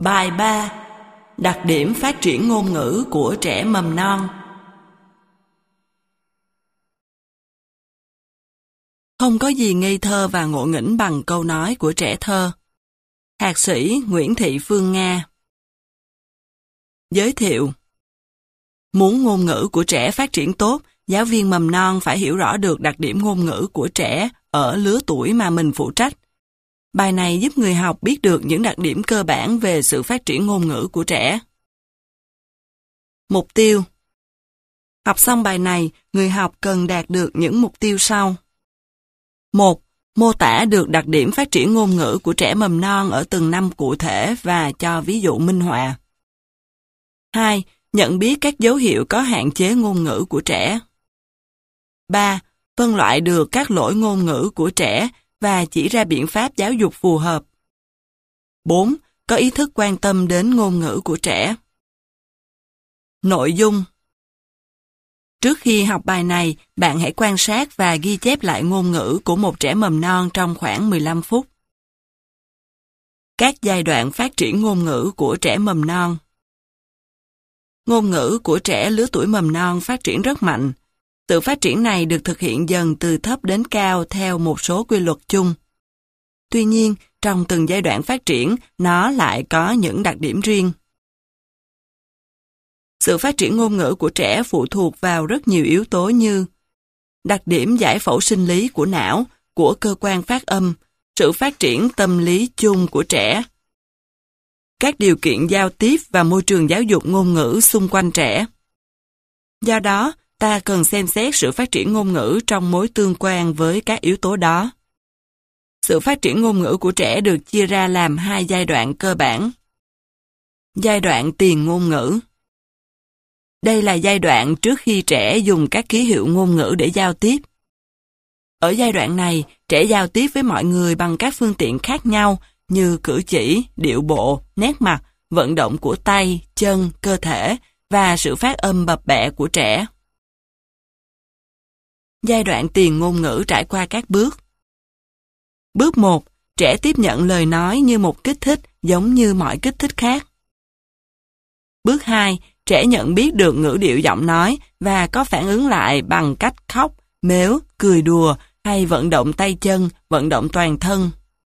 Bài 3. Đặc điểm phát triển ngôn ngữ của trẻ mầm non. Không có gì ngây thơ và ngộ nghĩnh bằng câu nói của trẻ thơ. Thạc sĩ Nguyễn Thị Phương Nga. Giới thiệu. Muốn ngôn ngữ của trẻ phát triển tốt, giáo viên mầm non phải hiểu rõ được đặc điểm ngôn ngữ của trẻ ở lứa tuổi mà mình phụ trách. Bài này giúp người học biết được những đặc điểm cơ bản về sự phát triển ngôn ngữ của trẻ. Mục tiêu. Học xong bài này, người học cần đạt được những mục tiêu sau. 1. Mô tả được đặc điểm phát triển ngôn ngữ của trẻ mầm non ở từng năm cụ thể và cho ví dụ minh họa. 2. Nhận biết các dấu hiệu có hạn chế ngôn ngữ của trẻ. 3. Phân loại được các lỗi ngôn ngữ của trẻ và chỉ ra biện pháp giáo dục phù hợp. 4. Có ý thức quan tâm đến ngôn ngữ của trẻ. Nội dung. Trước khi học bài này, bạn hãy quan sát và ghi chép lại ngôn ngữ của một trẻ mầm non trong khoảng 15 phút. Các giai đoạn phát triển ngôn ngữ của trẻ mầm non. Ngôn ngữ của trẻ lứa tuổi mầm non phát triển rất mạnh. Sự phát triển này được thực hiện dần từ thấp đến cao theo một số quy luật chung. Tuy nhiên, trong từng giai đoạn phát triển, nó lại có những đặc điểm riêng. Sự phát triển ngôn ngữ của trẻ phụ thuộc vào rất nhiều yếu tố như đặc điểm giải phẫu sinh lý của não, của cơ quan phát âm, sự phát triển tâm lý chung của trẻ, các điều kiện giao tiếp và môi trường giáo dục ngôn ngữ xung quanh trẻ. Do đó, ta cần xem xét sự phát triển ngôn ngữ trong mối tương quan với các yếu tố đó. Sự phát triển ngôn ngữ của trẻ được chia ra làm hai giai đoạn cơ bản. Giai đoạn tiền ngôn ngữ. Đây là giai đoạn trước khi trẻ dùng các ký hiệu ngôn ngữ để giao tiếp. Ở giai đoạn này, trẻ giao tiếp với mọi người bằng các phương tiện khác nhau như cử chỉ, điệu bộ, nét mặt, vận động của tay, chân, cơ thể và sự phát âm bập bẹ của trẻ. Giai đoạn tiền ngôn ngữ trải qua các bước. Bước 1. Trẻ tiếp nhận lời nói như một kích thích giống như mọi kích thích khác. Bước 2. Trẻ nhận biết được ngữ điệu giọng nói và có phản ứng lại bằng cách khóc, mếu, cười đùa hay vận động tay chân, vận động toàn thân.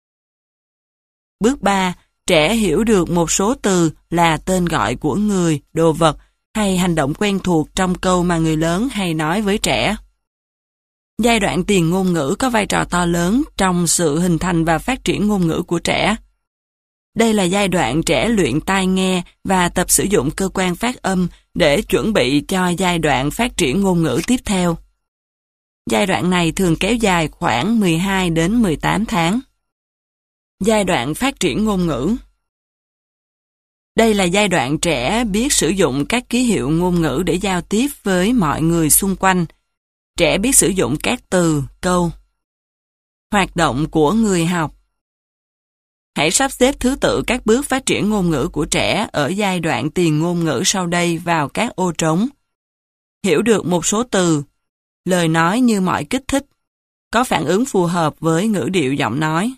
Bước 3. Trẻ hiểu được một số từ là tên gọi của người, đồ vật hay hành động quen thuộc trong câu mà người lớn hay nói với trẻ. Giai đoạn tiền ngôn ngữ có vai trò to lớn trong sự hình thành và phát triển ngôn ngữ của trẻ. Đây là giai đoạn trẻ luyện tai nghe và tập sử dụng cơ quan phát âm để chuẩn bị cho giai đoạn phát triển ngôn ngữ tiếp theo. Giai đoạn này thường kéo dài khoảng 12 đến 18 tháng. Giai đoạn phát triển ngôn ngữ. Đây là giai đoạn trẻ biết sử dụng các ký hiệu ngôn ngữ để giao tiếp với mọi người xung quanh. Trẻ biết sử dụng các từ, câu. Hoạt động của người học. Hãy sắp xếp thứ tự các bước phát triển ngôn ngữ của trẻ ở giai đoạn tiền ngôn ngữ sau đây vào các ô trống. Hiểu được một số từ, lời nói như mọi kích thích, có phản ứng phù hợp với ngữ điệu giọng nói.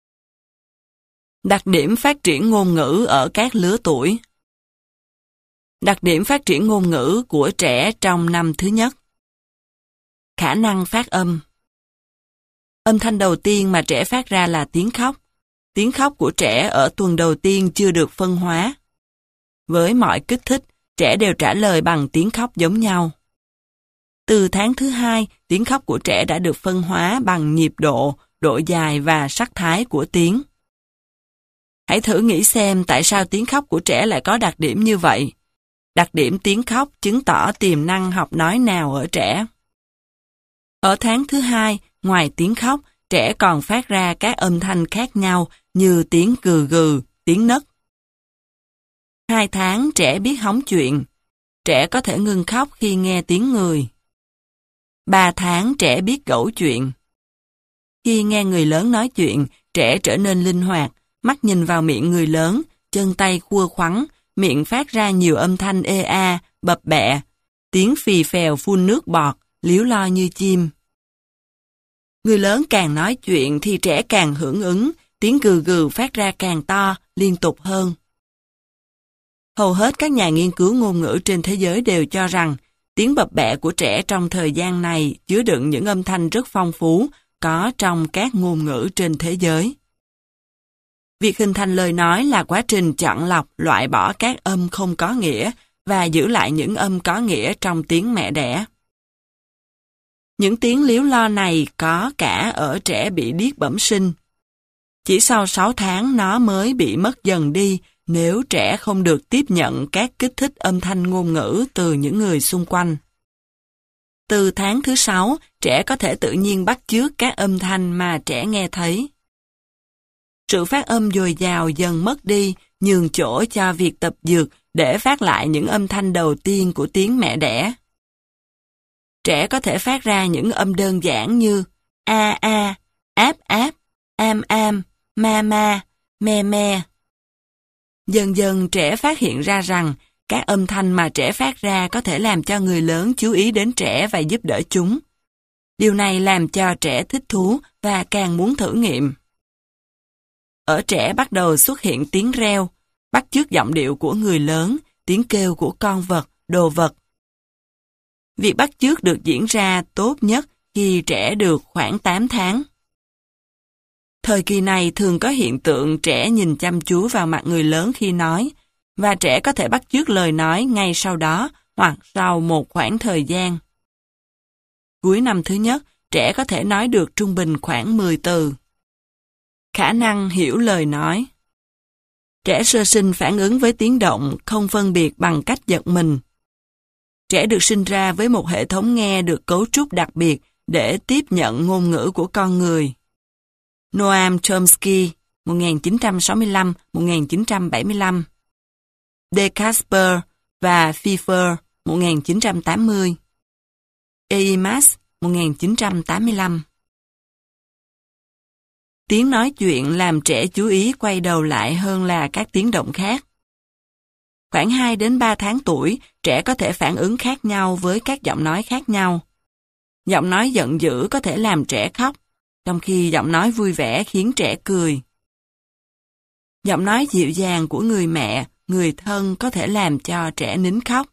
Đặc điểm phát triển ngôn ngữ ở các lứa tuổi. Đặc điểm phát triển ngôn ngữ của trẻ trong năm thứ nhất. Khả năng phát âm. Âm thanh đầu tiên mà trẻ phát ra là tiếng khóc. Tiếng khóc của trẻ ở tuần đầu tiên chưa được phân hóa. Với mọi kích thích, trẻ đều trả lời bằng tiếng khóc giống nhau. Từ tháng thứ 2, tiếng khóc của trẻ đã được phân hóa bằng nhịp độ, độ dài và sắc thái của tiếng. Hãy thử nghĩ xem tại sao tiếng khóc của trẻ lại có đặc điểm như vậy. Đặc điểm tiếng khóc chứng tỏ tiềm năng học nói nào ở trẻ. Ở tháng thứ 2, ngoài tiếng khóc, trẻ còn phát ra các âm thanh khác nhau như tiếng gừ gừ, tiếng nấc. 2 tháng trẻ biết hóng chuyện. Trẻ có thể ngừng khóc khi nghe tiếng người. 3 tháng trẻ biết gẫu chuyện. Khi nghe người lớn nói chuyện, trẻ trở nên linh hoạt, mắt nhìn vào miệng người lớn, chân tay khua khoắn, miệng phát ra nhiều âm thanh ê a, bập bẹ, tiếng phì phèo phun nước bọt, líu lo như chim. Người lớn càng nói chuyện thì trẻ càng hưởng ứng, tiếng gừ gừ phát ra càng to, liên tục hơn. Hầu hết các nhà nghiên cứu ngôn ngữ trên thế giới đều cho rằng tiếng bập bẹ của trẻ trong thời gian này chứa đựng những âm thanh rất phong phú có trong các ngôn ngữ trên thế giới. Việc hình thành lời nói là quá trình chọn lọc, loại bỏ các âm không có nghĩa và giữ lại những âm có nghĩa trong tiếng mẹ đẻ. Những tiếng líu lo này có cả ở trẻ bị điếc bẩm sinh. Chỉ sau 6 tháng nó mới bị mất dần đi nếu trẻ không được tiếp nhận các kích thích âm thanh ngôn ngữ từ những người xung quanh. Từ tháng thứ 6, trẻ có thể tự nhiên bắt chước các âm thanh mà trẻ nghe thấy. Sự phát âm dồi dào dần mất đi, nhường chỗ cho việc tập dượt để phát lại những âm thanh đầu tiên của tiếng mẹ đẻ. Trẻ có thể phát ra những âm đơn giản như a, áp, am, ma, me. Dần dần trẻ phát hiện ra rằng các âm thanh mà trẻ phát ra có thể làm cho người lớn chú ý đến trẻ và giúp đỡ chúng. Điều này làm cho trẻ thích thú và càng muốn thử nghiệm. Ở trẻ bắt đầu xuất hiện tiếng reo, bắt chước giọng điệu của người lớn, tiếng kêu của con vật, đồ vật. Việc bắt chước được diễn ra tốt nhất khi trẻ được khoảng 8 tháng. Thời kỳ này thường có hiện tượng trẻ nhìn chăm chú vào mặt người lớn khi nói, và trẻ có thể bắt chước lời nói ngay sau đó hoặc sau một khoảng thời gian. Cuối năm thứ nhất, trẻ có thể nói được trung bình khoảng 10 từ. Khả năng hiểu lời nói. Trẻ sơ sinh phản ứng với tiếng động không phân biệt bằng cách giật mình. Trẻ được sinh ra với một hệ thống nghe được cấu trúc đặc biệt để tiếp nhận ngôn ngữ của con người. Noam Chomsky, 1965-1975, De Casper và Pfeiffer, 1980, Eimas, 1985. Tiếng nói chuyện làm trẻ chú ý quay đầu lại hơn là các tiếng động khác. Khoảng 2 đến 3 tháng tuổi, trẻ có thể phản ứng khác nhau với các giọng nói khác nhau. Giọng nói giận dữ có thể làm trẻ khóc, trong khi giọng nói vui vẻ khiến trẻ cười. Giọng nói dịu dàng của người mẹ, người thân có thể làm cho trẻ nín khóc.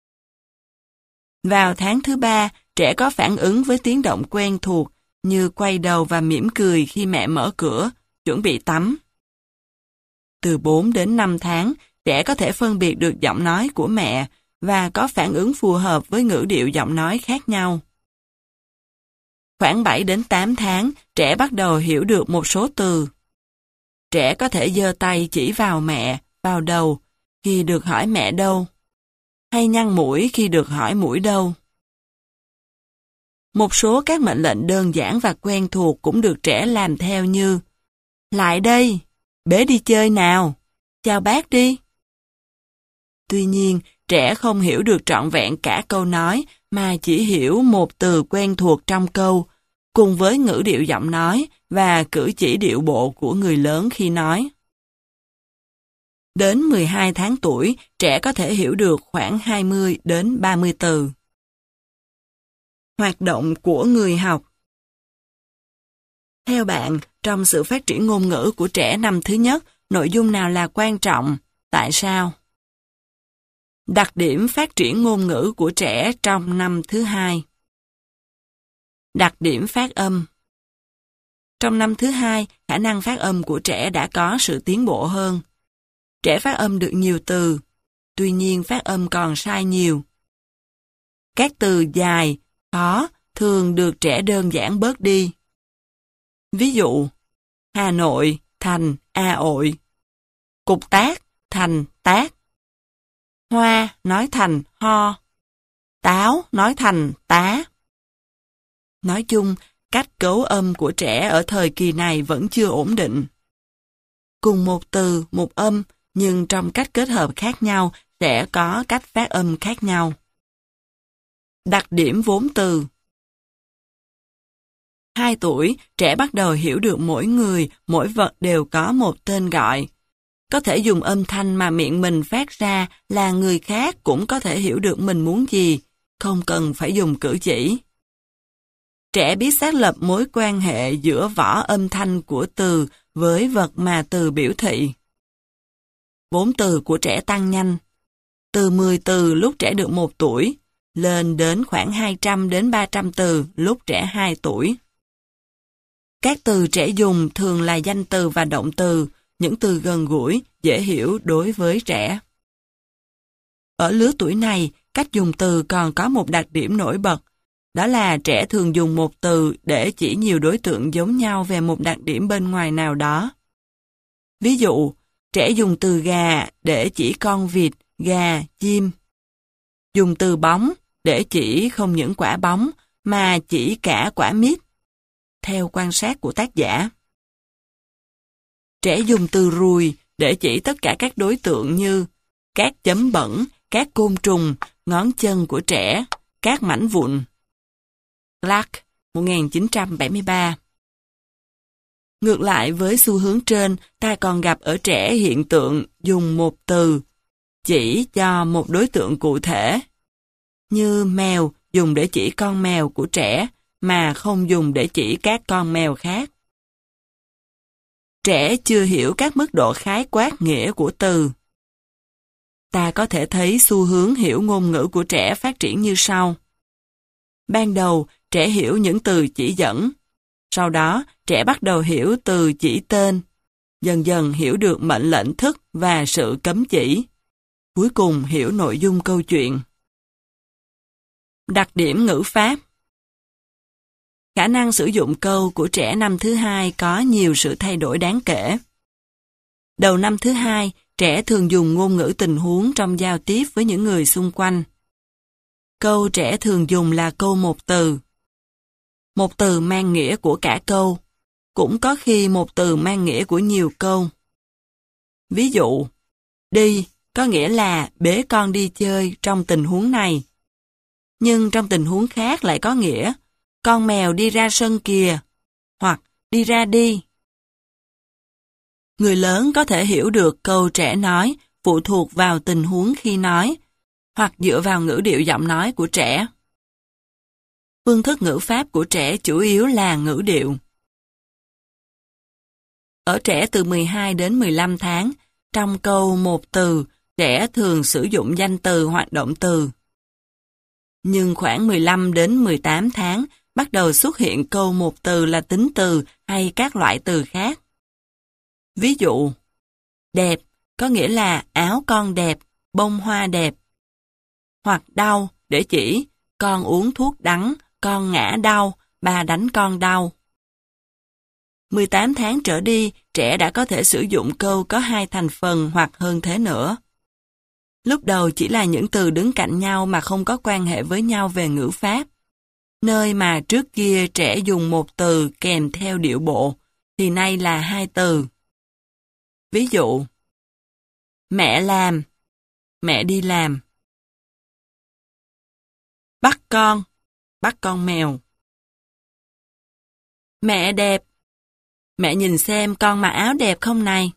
Vào tháng thứ 3, trẻ có phản ứng với tiếng động quen thuộc như quay đầu và mỉm cười khi mẹ mở cửa, chuẩn bị tắm. Từ 4 đến 5 tháng, trẻ có thể phân biệt được giọng nói của mẹ và có phản ứng phù hợp với ngữ điệu giọng nói khác nhau. Khoảng 7 đến 8 tháng, trẻ bắt đầu hiểu được một số từ. Trẻ có thể giơ tay chỉ vào mẹ, vào đầu, khi được hỏi mẹ đâu, hay nhăn mũi khi được hỏi mũi đâu. Một số các mệnh lệnh đơn giản và quen thuộc cũng được trẻ làm theo như lại đây, bế đi chơi nào, chào bác đi. Tuy nhiên, trẻ không hiểu được trọn vẹn cả câu nói mà chỉ hiểu một từ quen thuộc trong câu, cùng với ngữ điệu giọng nói và cử chỉ điệu bộ của người lớn khi nói. Đến 12 tháng tuổi, trẻ có thể hiểu được khoảng 20 đến 30 từ. Hoạt động của người học. Theo bạn, trong sự phát triển ngôn ngữ của trẻ năm thứ nhất, nội dung nào là quan trọng? Tại sao? Đặc điểm phát triển ngôn ngữ của trẻ trong năm thứ hai. Đặc điểm phát âm. Trong năm thứ hai, khả năng phát âm của trẻ đã có sự tiến bộ hơn. Trẻ phát âm được nhiều từ, tuy nhiên phát âm còn sai nhiều. Các từ dài, khó thường được trẻ đơn giản bớt đi. Ví dụ, Hà Nội thành A ội, cục tác thành tác, hoa nói thành ho, táo nói thành tá. Nói chung, cách cấu âm của trẻ ở thời kỳ này vẫn chưa ổn định. Cùng một từ, một âm, nhưng trong cách kết hợp khác nhau sẽ có cách phát âm khác nhau. Đặc điểm vốn từ. 2 tuổi, trẻ bắt đầu hiểu được mỗi người, mỗi vật đều có một tên gọi. Có thể dùng âm thanh mà miệng mình phát ra là người khác cũng có thể hiểu được mình muốn gì, không cần phải dùng cử chỉ. Trẻ biết xác lập mối quan hệ giữa vỏ âm thanh của từ với vật mà từ biểu thị. Vốn từ của trẻ tăng nhanh, từ 10 từ lúc trẻ được 1 tuổi, lên đến khoảng 200 đến 300 từ lúc trẻ 2 tuổi. Các từ trẻ dùng thường là danh từ và động từ, những từ gần gũi, dễ hiểu đối với trẻ. Ở lứa tuổi này, cách dùng từ còn có một đặc điểm nổi bật, đó là trẻ thường dùng một từ để chỉ nhiều đối tượng giống nhau về một đặc điểm bên ngoài nào đó. Ví dụ, trẻ dùng từ gà để chỉ con vịt, gà, chim. Dùng từ bóng để chỉ không những quả bóng mà chỉ cả quả mít, theo quan sát của tác giả. Trẻ dùng từ ruồi để chỉ tất cả các đối tượng như các chấm bẩn, các côn trùng, ngón chân của trẻ, các mảnh vụn. Clark, 1973. Ngược lại với xu hướng trên, ta còn gặp ở trẻ hiện tượng dùng một từ chỉ cho một đối tượng cụ thể, như mèo dùng để chỉ con mèo của trẻ, mà không dùng để chỉ các con mèo khác. Trẻ chưa hiểu các mức độ khái quát nghĩa của từ. Ta có thể thấy xu hướng hiểu ngôn ngữ của trẻ phát triển như sau. Ban đầu, trẻ hiểu những từ chỉ dẫn. Sau đó, trẻ bắt đầu hiểu từ chỉ tên. Dần dần hiểu được mệnh lệnh thức và sự cấm chỉ. Cuối cùng hiểu nội dung câu chuyện. Đặc điểm ngữ pháp. Khả năng sử dụng câu của trẻ năm thứ 2 có nhiều sự thay đổi đáng kể. Đầu năm thứ 2, trẻ thường dùng ngôn ngữ tình huống trong giao tiếp với những người xung quanh. Câu trẻ thường dùng là câu một từ. Một từ mang nghĩa của cả câu, cũng có khi một từ mang nghĩa của nhiều câu. Ví dụ, đi có nghĩa là bế con đi chơi trong tình huống này. Nhưng trong tình huống khác lại có nghĩa con mèo đi ra sân kìa, hoặc đi ra đi. Người lớn có thể hiểu được câu trẻ nói phụ thuộc vào tình huống khi nói, hoặc dựa vào ngữ điệu giọng nói của trẻ. Phương thức ngữ pháp của trẻ chủ yếu là ngữ điệu. Ở trẻ từ 12 đến 15 tháng, trong câu một từ, trẻ thường sử dụng danh từ hoặc động từ. Nhưng khoảng 15 đến 18 tháng, bắt đầu xuất hiện câu một từ là tính từ hay các loại từ khác. Ví dụ, đẹp có nghĩa là áo con đẹp, bông hoa đẹp. Hoặc đau để chỉ con uống thuốc đắng, con ngã đau, bà đánh con đau. 18 tháng trở đi, trẻ đã có thể sử dụng câu có 2 thành phần hoặc hơn thế nữa. Lúc đầu chỉ là những từ đứng cạnh nhau mà không có quan hệ với nhau về ngữ pháp. Nơi mà trước kia trẻ dùng một từ kèm theo điệu bộ, thì nay là 2 từ. Ví dụ, mẹ làm, mẹ đi làm. Bắt con mèo. Mẹ đẹp, mẹ nhìn xem con mặc áo đẹp không này.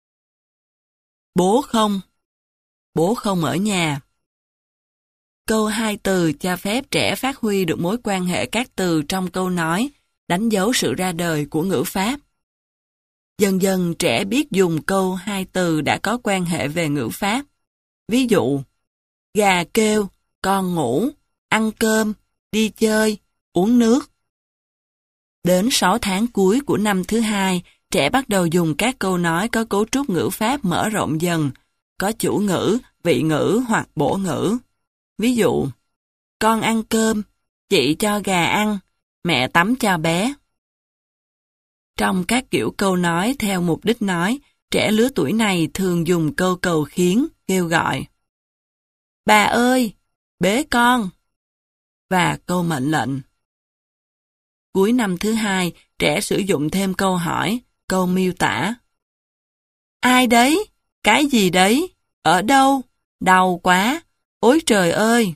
Bố không ở nhà. Câu 2 từ cho phép trẻ phát huy được mối quan hệ các từ trong câu nói, đánh dấu sự ra đời của ngữ pháp. Dần dần trẻ biết dùng câu 2 từ đã có quan hệ về ngữ pháp. Ví dụ, gà kêu, con ngủ, ăn cơm, đi chơi, uống nước. Đến 6 tháng cuối của năm thứ 2, trẻ bắt đầu dùng các câu nói có cấu trúc ngữ pháp mở rộng dần, có chủ ngữ, vị ngữ hoặc bổ ngữ. Ví dụ, con ăn cơm, chị cho gà ăn, mẹ tắm cho bé. Trong các kiểu câu nói theo mục đích nói, trẻ lứa tuổi này thường dùng câu cầu khiến, kêu gọi. Bà ơi, bế con. Và câu mệnh lệnh. Cuối năm thứ 2, trẻ sử dụng thêm câu hỏi, câu miêu tả. Ai đấy? Cái gì đấy? Ở đâu? Đau quá! Ôi trời ơi!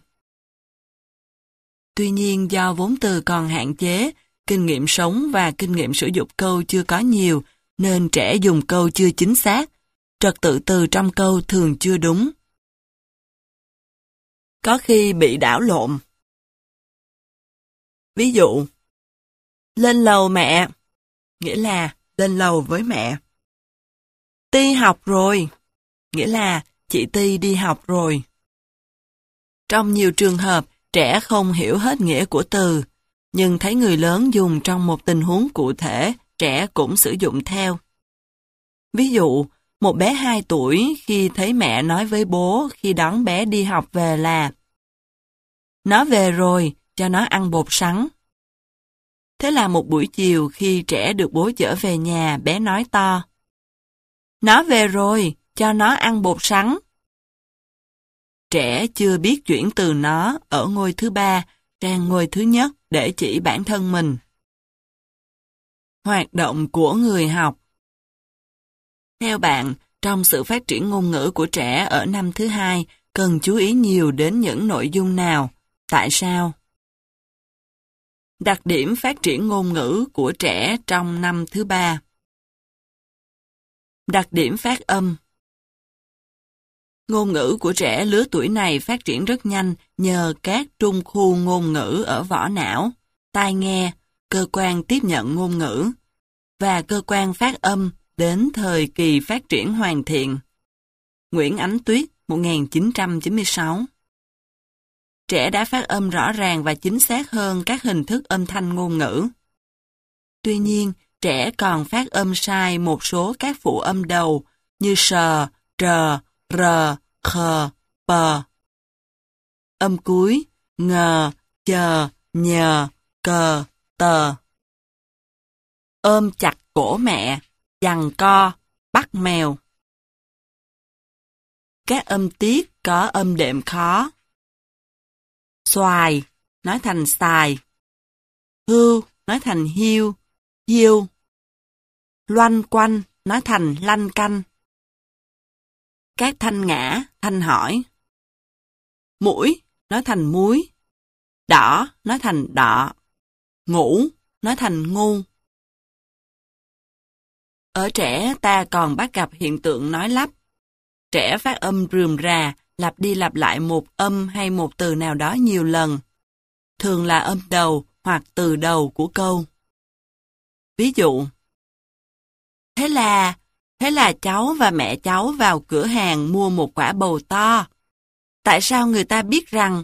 Tuy nhiên do vốn từ còn hạn chế, kinh nghiệm sống và kinh nghiệm sử dụng câu chưa có nhiều, nên trẻ dùng câu chưa chính xác, trật tự từ trong câu thường chưa đúng. Có khi bị đảo lộn. Ví dụ, lên lầu mẹ, nghĩa là lên lầu với mẹ. Ti học rồi, nghĩa là chị Ti đi học rồi. Trong nhiều trường hợp, trẻ không hiểu hết nghĩa của từ, nhưng thấy người lớn dùng trong một tình huống cụ thể, trẻ cũng sử dụng theo. Ví dụ, một bé 2 tuổi khi thấy mẹ nói với bố khi đón bé đi học về là: "Nó về rồi, cho nó ăn bột sắn." Thế là một buổi chiều khi trẻ được bố chở về nhà, bé nói to: "Nó về rồi, cho nó ăn bột sắn." Trẻ chưa biết chuyển từ nó ở ngôi thứ ba sang ngôi thứ nhất để chỉ bản thân mình. Hoạt động của người học. Theo bạn, trong sự phát triển ngôn ngữ của trẻ ở năm thứ hai, cần chú ý nhiều đến những nội dung nào? Tại sao? Đặc điểm phát triển ngôn ngữ của trẻ trong năm thứ ba. Đặc điểm phát âm. Ngôn ngữ của trẻ lứa tuổi này phát triển rất nhanh nhờ các trung khu ngôn ngữ ở vỏ não, tai nghe, cơ quan tiếp nhận ngôn ngữ, và cơ quan phát âm đến thời kỳ phát triển hoàn thiện. Nguyễn Ánh Tuyết, 1996. Trẻ đã phát âm rõ ràng và chính xác hơn các hình thức âm thanh ngôn ngữ. Tuy nhiên, trẻ còn phát âm sai một số các phụ âm đầu như sờ, trờ, rờ, khờ, pờ. Âm cuối, ngờ, chờ, nhờ, cờ, tờ. Ôm chặt cổ mẹ, giằng co, bắt mèo. Các âm tiết có âm đệm khó. Xoài, nói thành xài. Hưu, nói thành hiu, hiu. Loanh quanh, nói thành lanh canh. Các thanh ngã, thanh hỏi. Mũi, nói thành muối. Đỏ, nói thành đọ. Ngủ, nói thành ngu. Ở trẻ ta còn bắt gặp hiện tượng nói lắp. Trẻ phát âm rườm rà, lặp đi lặp lại một âm hay một từ nào đó nhiều lần. Thường là âm đầu hoặc từ đầu của câu. Ví dụ: Thế là cháu và mẹ cháu vào cửa hàng mua một quả bầu to. Tại sao người ta biết rằng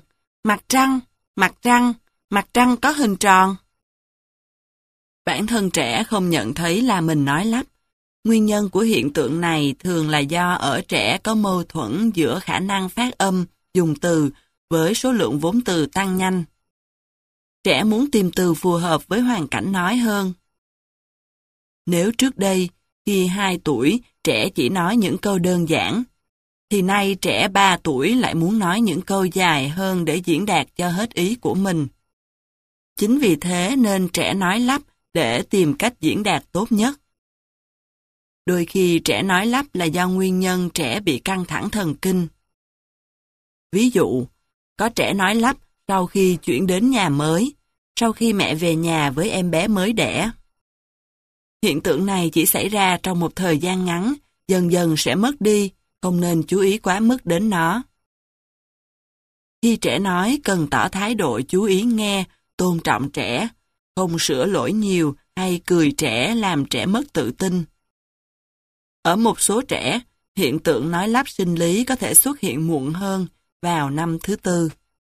mặt trăng có hình tròn? Bản thân trẻ không nhận thấy là mình nói lắp. Nguyên nhân của hiện tượng này thường là do ở trẻ có mâu thuẫn giữa khả năng phát âm, dùng từ với số lượng vốn từ tăng nhanh. Trẻ muốn tìm từ phù hợp với hoàn cảnh nói hơn. Nếu trước đây, khi 2 tuổi, trẻ chỉ nói những câu đơn giản, thì nay trẻ 3 tuổi lại muốn nói những câu dài hơn để diễn đạt cho hết ý của mình. Chính vì thế nên trẻ nói lắp để tìm cách diễn đạt tốt nhất. Đôi khi trẻ nói lắp là do nguyên nhân trẻ bị căng thẳng thần kinh. Ví dụ, có trẻ nói lắp sau khi chuyển đến nhà mới, sau khi mẹ về nhà với em bé mới đẻ. Hiện tượng này chỉ xảy ra trong một thời gian ngắn, dần dần sẽ mất đi, không nên chú ý quá mức đến nó. Khi trẻ nói cần tỏ thái độ chú ý nghe, tôn trọng trẻ, không sửa lỗi nhiều hay cười trẻ làm trẻ mất tự tin. Ở một số trẻ, hiện tượng nói lắp sinh lý có thể xuất hiện muộn hơn, vào năm thứ 4.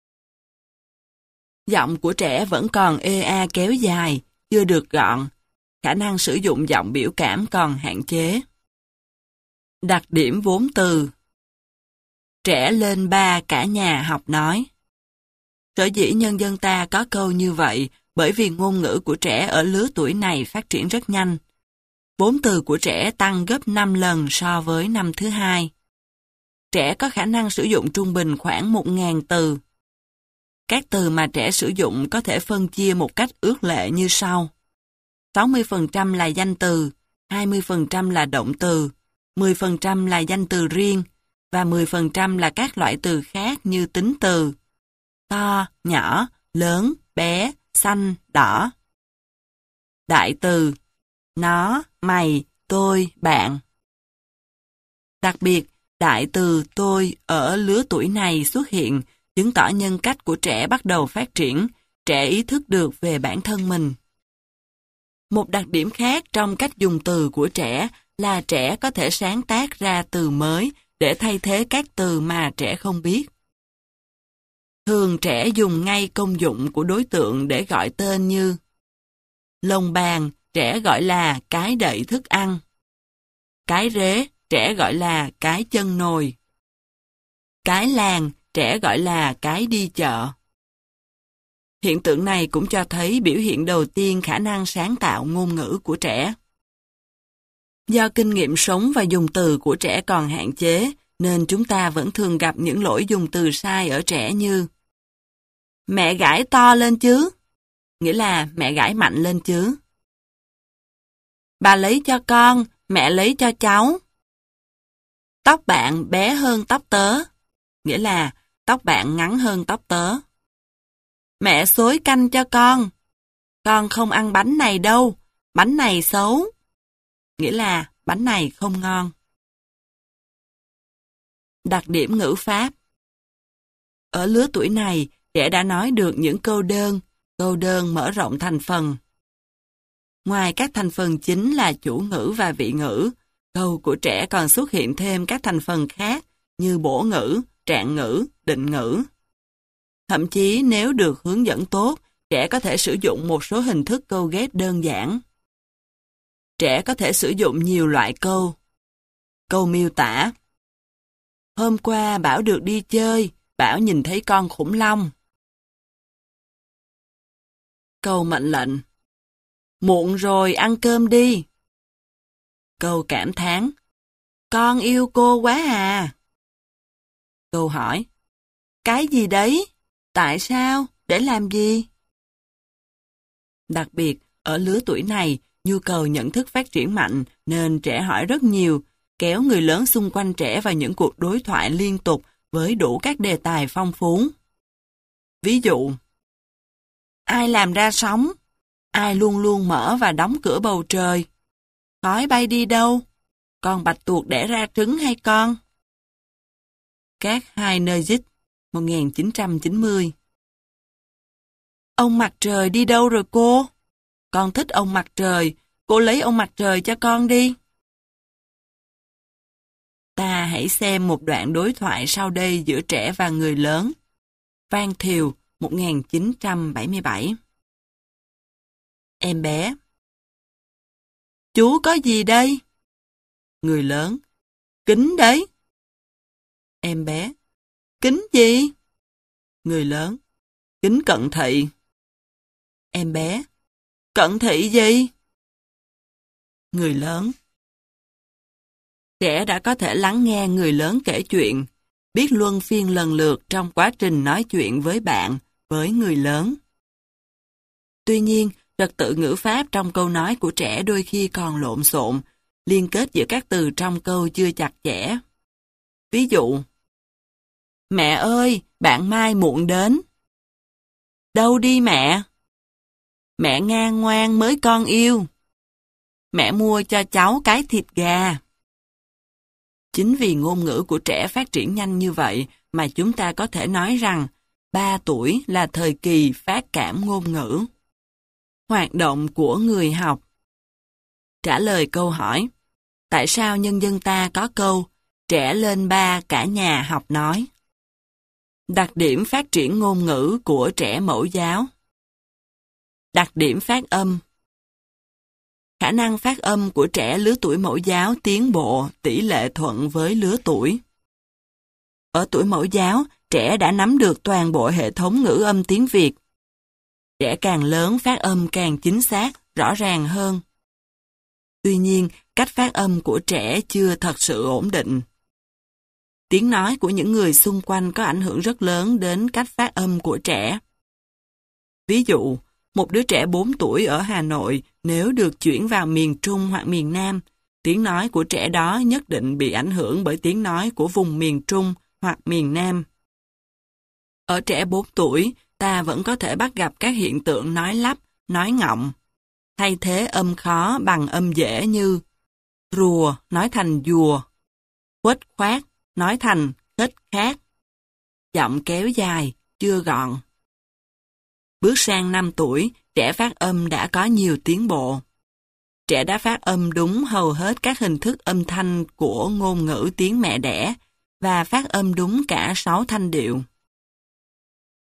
Giọng của trẻ vẫn còn ê a kéo dài, chưa được gọn, khả năng sử dụng giọng biểu cảm còn hạn chế. Đặc điểm vốn từ. Trẻ lên 3 cả nhà học nói. Sở dĩ nhân dân ta có câu như vậy bởi vì ngôn ngữ của trẻ ở lứa tuổi này phát triển rất nhanh. Vốn từ của trẻ tăng gấp 5 lần so với năm thứ 2. Trẻ có khả năng sử dụng trung bình khoảng 1.000 từ. Các từ mà trẻ sử dụng có thể phân chia một cách ước lệ như sau. 60% là danh từ, 20% là động từ, 10% là danh từ riêng, và 10% là các loại từ khác như tính từ. To, nhỏ, lớn, bé, xanh, đỏ. Đại từ: nó, mày, tôi, bạn. Đặc biệt, đại từ tôi ở lứa tuổi này xuất hiện, chứng tỏ nhân cách của trẻ bắt đầu phát triển, trẻ ý thức được về bản thân mình. Một đặc điểm khác trong cách dùng từ của trẻ là trẻ có thể sáng tác ra từ mới để thay thế các từ mà trẻ không biết. Thường trẻ dùng ngay công dụng của đối tượng để gọi tên như lồng bàn, trẻ gọi là cái đậy thức ăn. Cái rế, trẻ gọi là cái chân nồi. Cái làng, trẻ gọi là cái đi chợ. Hiện tượng này cũng cho thấy biểu hiện đầu tiên khả năng sáng tạo ngôn ngữ của trẻ. Do kinh nghiệm sống và dùng từ của trẻ còn hạn chế, nên chúng ta vẫn thường gặp những lỗi dùng từ sai ở trẻ như mẹ gãi to lên chứ, nghĩa là mẹ gãi mạnh lên chứ. Bà lấy cho con, mẹ lấy cho cháu. Tóc bạn bé hơn tóc tớ, nghĩa là tóc bạn ngắn hơn tóc tớ. Mẹ xối canh cho con không ăn bánh này đâu, bánh này xấu, nghĩa là bánh này không ngon. Đặc điểm ngữ pháp. Ở lứa tuổi này, trẻ đã nói được những câu đơn mở rộng thành phần. Ngoài các thành phần chính là chủ ngữ và vị ngữ, câu của trẻ còn xuất hiện thêm các thành phần khác như bổ ngữ, trạng ngữ, định ngữ. Thậm chí nếu được hướng dẫn tốt, trẻ có thể sử dụng một số hình thức câu ghép đơn giản. Trẻ có thể sử dụng nhiều loại câu. Câu miêu tả. Hôm qua Bảo được đi chơi, Bảo nhìn thấy con khủng long. Câu mệnh lệnh. Muộn rồi, ăn cơm đi. Câu cảm thán. Con yêu cô quá à. Câu hỏi. Cái gì đấy? Tại sao? Để làm gì? Đặc biệt, ở lứa tuổi này, nhu cầu nhận thức phát triển mạnh nên trẻ hỏi rất nhiều, kéo người lớn xung quanh trẻ vào những cuộc đối thoại liên tục với đủ các đề tài phong phú. Ví dụ, ai làm ra sóng? Ai luôn luôn mở và đóng cửa bầu trời? Khói bay đi đâu? Con bạch tuộc đẻ ra trứng hay con? Các Heinrich, 1990. Ông mặt trời đi đâu rồi cô? Con thích ông mặt trời, cô lấy ông mặt trời cho con đi. Ta hãy xem một đoạn đối thoại sau đây giữa trẻ và người lớn. Van Thiều, 1977. Em bé. Chú có gì đây? Người lớn. Kính đấy. Em bé. Kính gì? Người lớn. Kính cận thị. Em bé. Cận thị gì? Người lớn. Trẻ đã có thể lắng nghe người lớn kể chuyện, biết luân phiên lần lượt trong quá trình nói chuyện với bạn, với người lớn. Tuy nhiên, trật tự ngữ pháp trong câu nói của trẻ đôi khi còn lộn xộn, liên kết giữa các từ trong câu chưa chặt chẽ. Ví dụ, mẹ ơi, bạn mai muộn đến. Đâu đi mẹ? Mẹ Nga ngoan mới con yêu. Mẹ mua cho cháu cái thịt gà. Chính vì ngôn ngữ của trẻ phát triển nhanh như vậy mà chúng ta có thể nói rằng 3 tuổi là thời kỳ phát cảm ngôn ngữ. Hoạt động của người học. Trả lời câu hỏi, tại sao nhân dân ta có câu trẻ lên 3 cả nhà học nói? Đặc điểm phát triển ngôn ngữ của trẻ mẫu giáo. Đặc điểm phát âm. Khả năng phát âm của trẻ lứa tuổi mẫu giáo tiến bộ tỷ lệ thuận với lứa tuổi. Ở tuổi mẫu giáo, trẻ đã nắm được toàn bộ hệ thống ngữ âm tiếng Việt. Trẻ càng lớn phát âm càng chính xác, rõ ràng hơn. Tuy nhiên, cách phát âm của trẻ chưa thật sự ổn định. Tiếng nói của những người xung quanh có ảnh hưởng rất lớn đến cách phát âm của trẻ. Ví dụ, một đứa trẻ 4 tuổi ở Hà Nội nếu được chuyển vào miền Trung hoặc miền Nam, tiếng nói của trẻ đó nhất định bị ảnh hưởng bởi tiếng nói của vùng miền Trung hoặc miền Nam. Ở trẻ 4 tuổi, ta vẫn có thể bắt gặp các hiện tượng nói lắp, nói ngọng, thay thế âm khó bằng âm dễ như rùa nói thành dùa, khuếch khoát nói thành khếch khát, giọng kéo dài, chưa gọn. Bước sang 5 tuổi, trẻ phát âm đã có nhiều tiến bộ. Trẻ đã phát âm đúng hầu hết các hình thức âm thanh của ngôn ngữ tiếng mẹ đẻ và phát âm đúng cả 6 thanh điệu.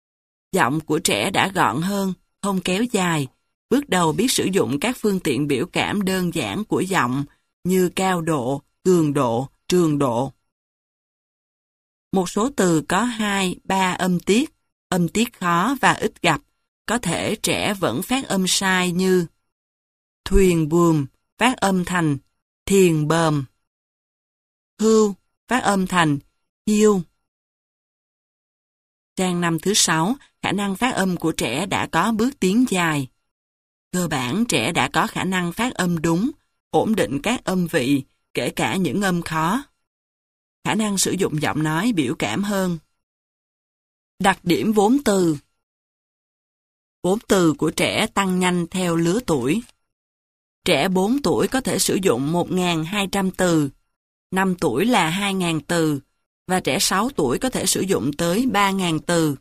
Giọng của trẻ đã gọn hơn, không kéo dài. Bước đầu biết sử dụng các phương tiện biểu cảm đơn giản của giọng như cao độ, cường độ, trường độ. Một số từ có 2, 3 âm tiết khó và ít gặp. Có thể trẻ vẫn phát âm sai như thuyền buồm, phát âm thành thiền bờm. Hưu, phát âm thành hiu. Trang năm thứ 6, khả năng phát âm của trẻ đã có bước tiến dài. Cơ bản trẻ đã có khả năng phát âm đúng, ổn định các âm vị, kể cả những âm khó. Khả năng sử dụng giọng nói biểu cảm hơn. Đặc điểm vốn từ. Vốn từ của trẻ tăng nhanh theo lứa tuổi. Trẻ 4 tuổi có thể sử dụng 1.200 từ, 5 tuổi là 2.000 từ, và trẻ 6 tuổi có thể sử dụng tới 3.000 từ.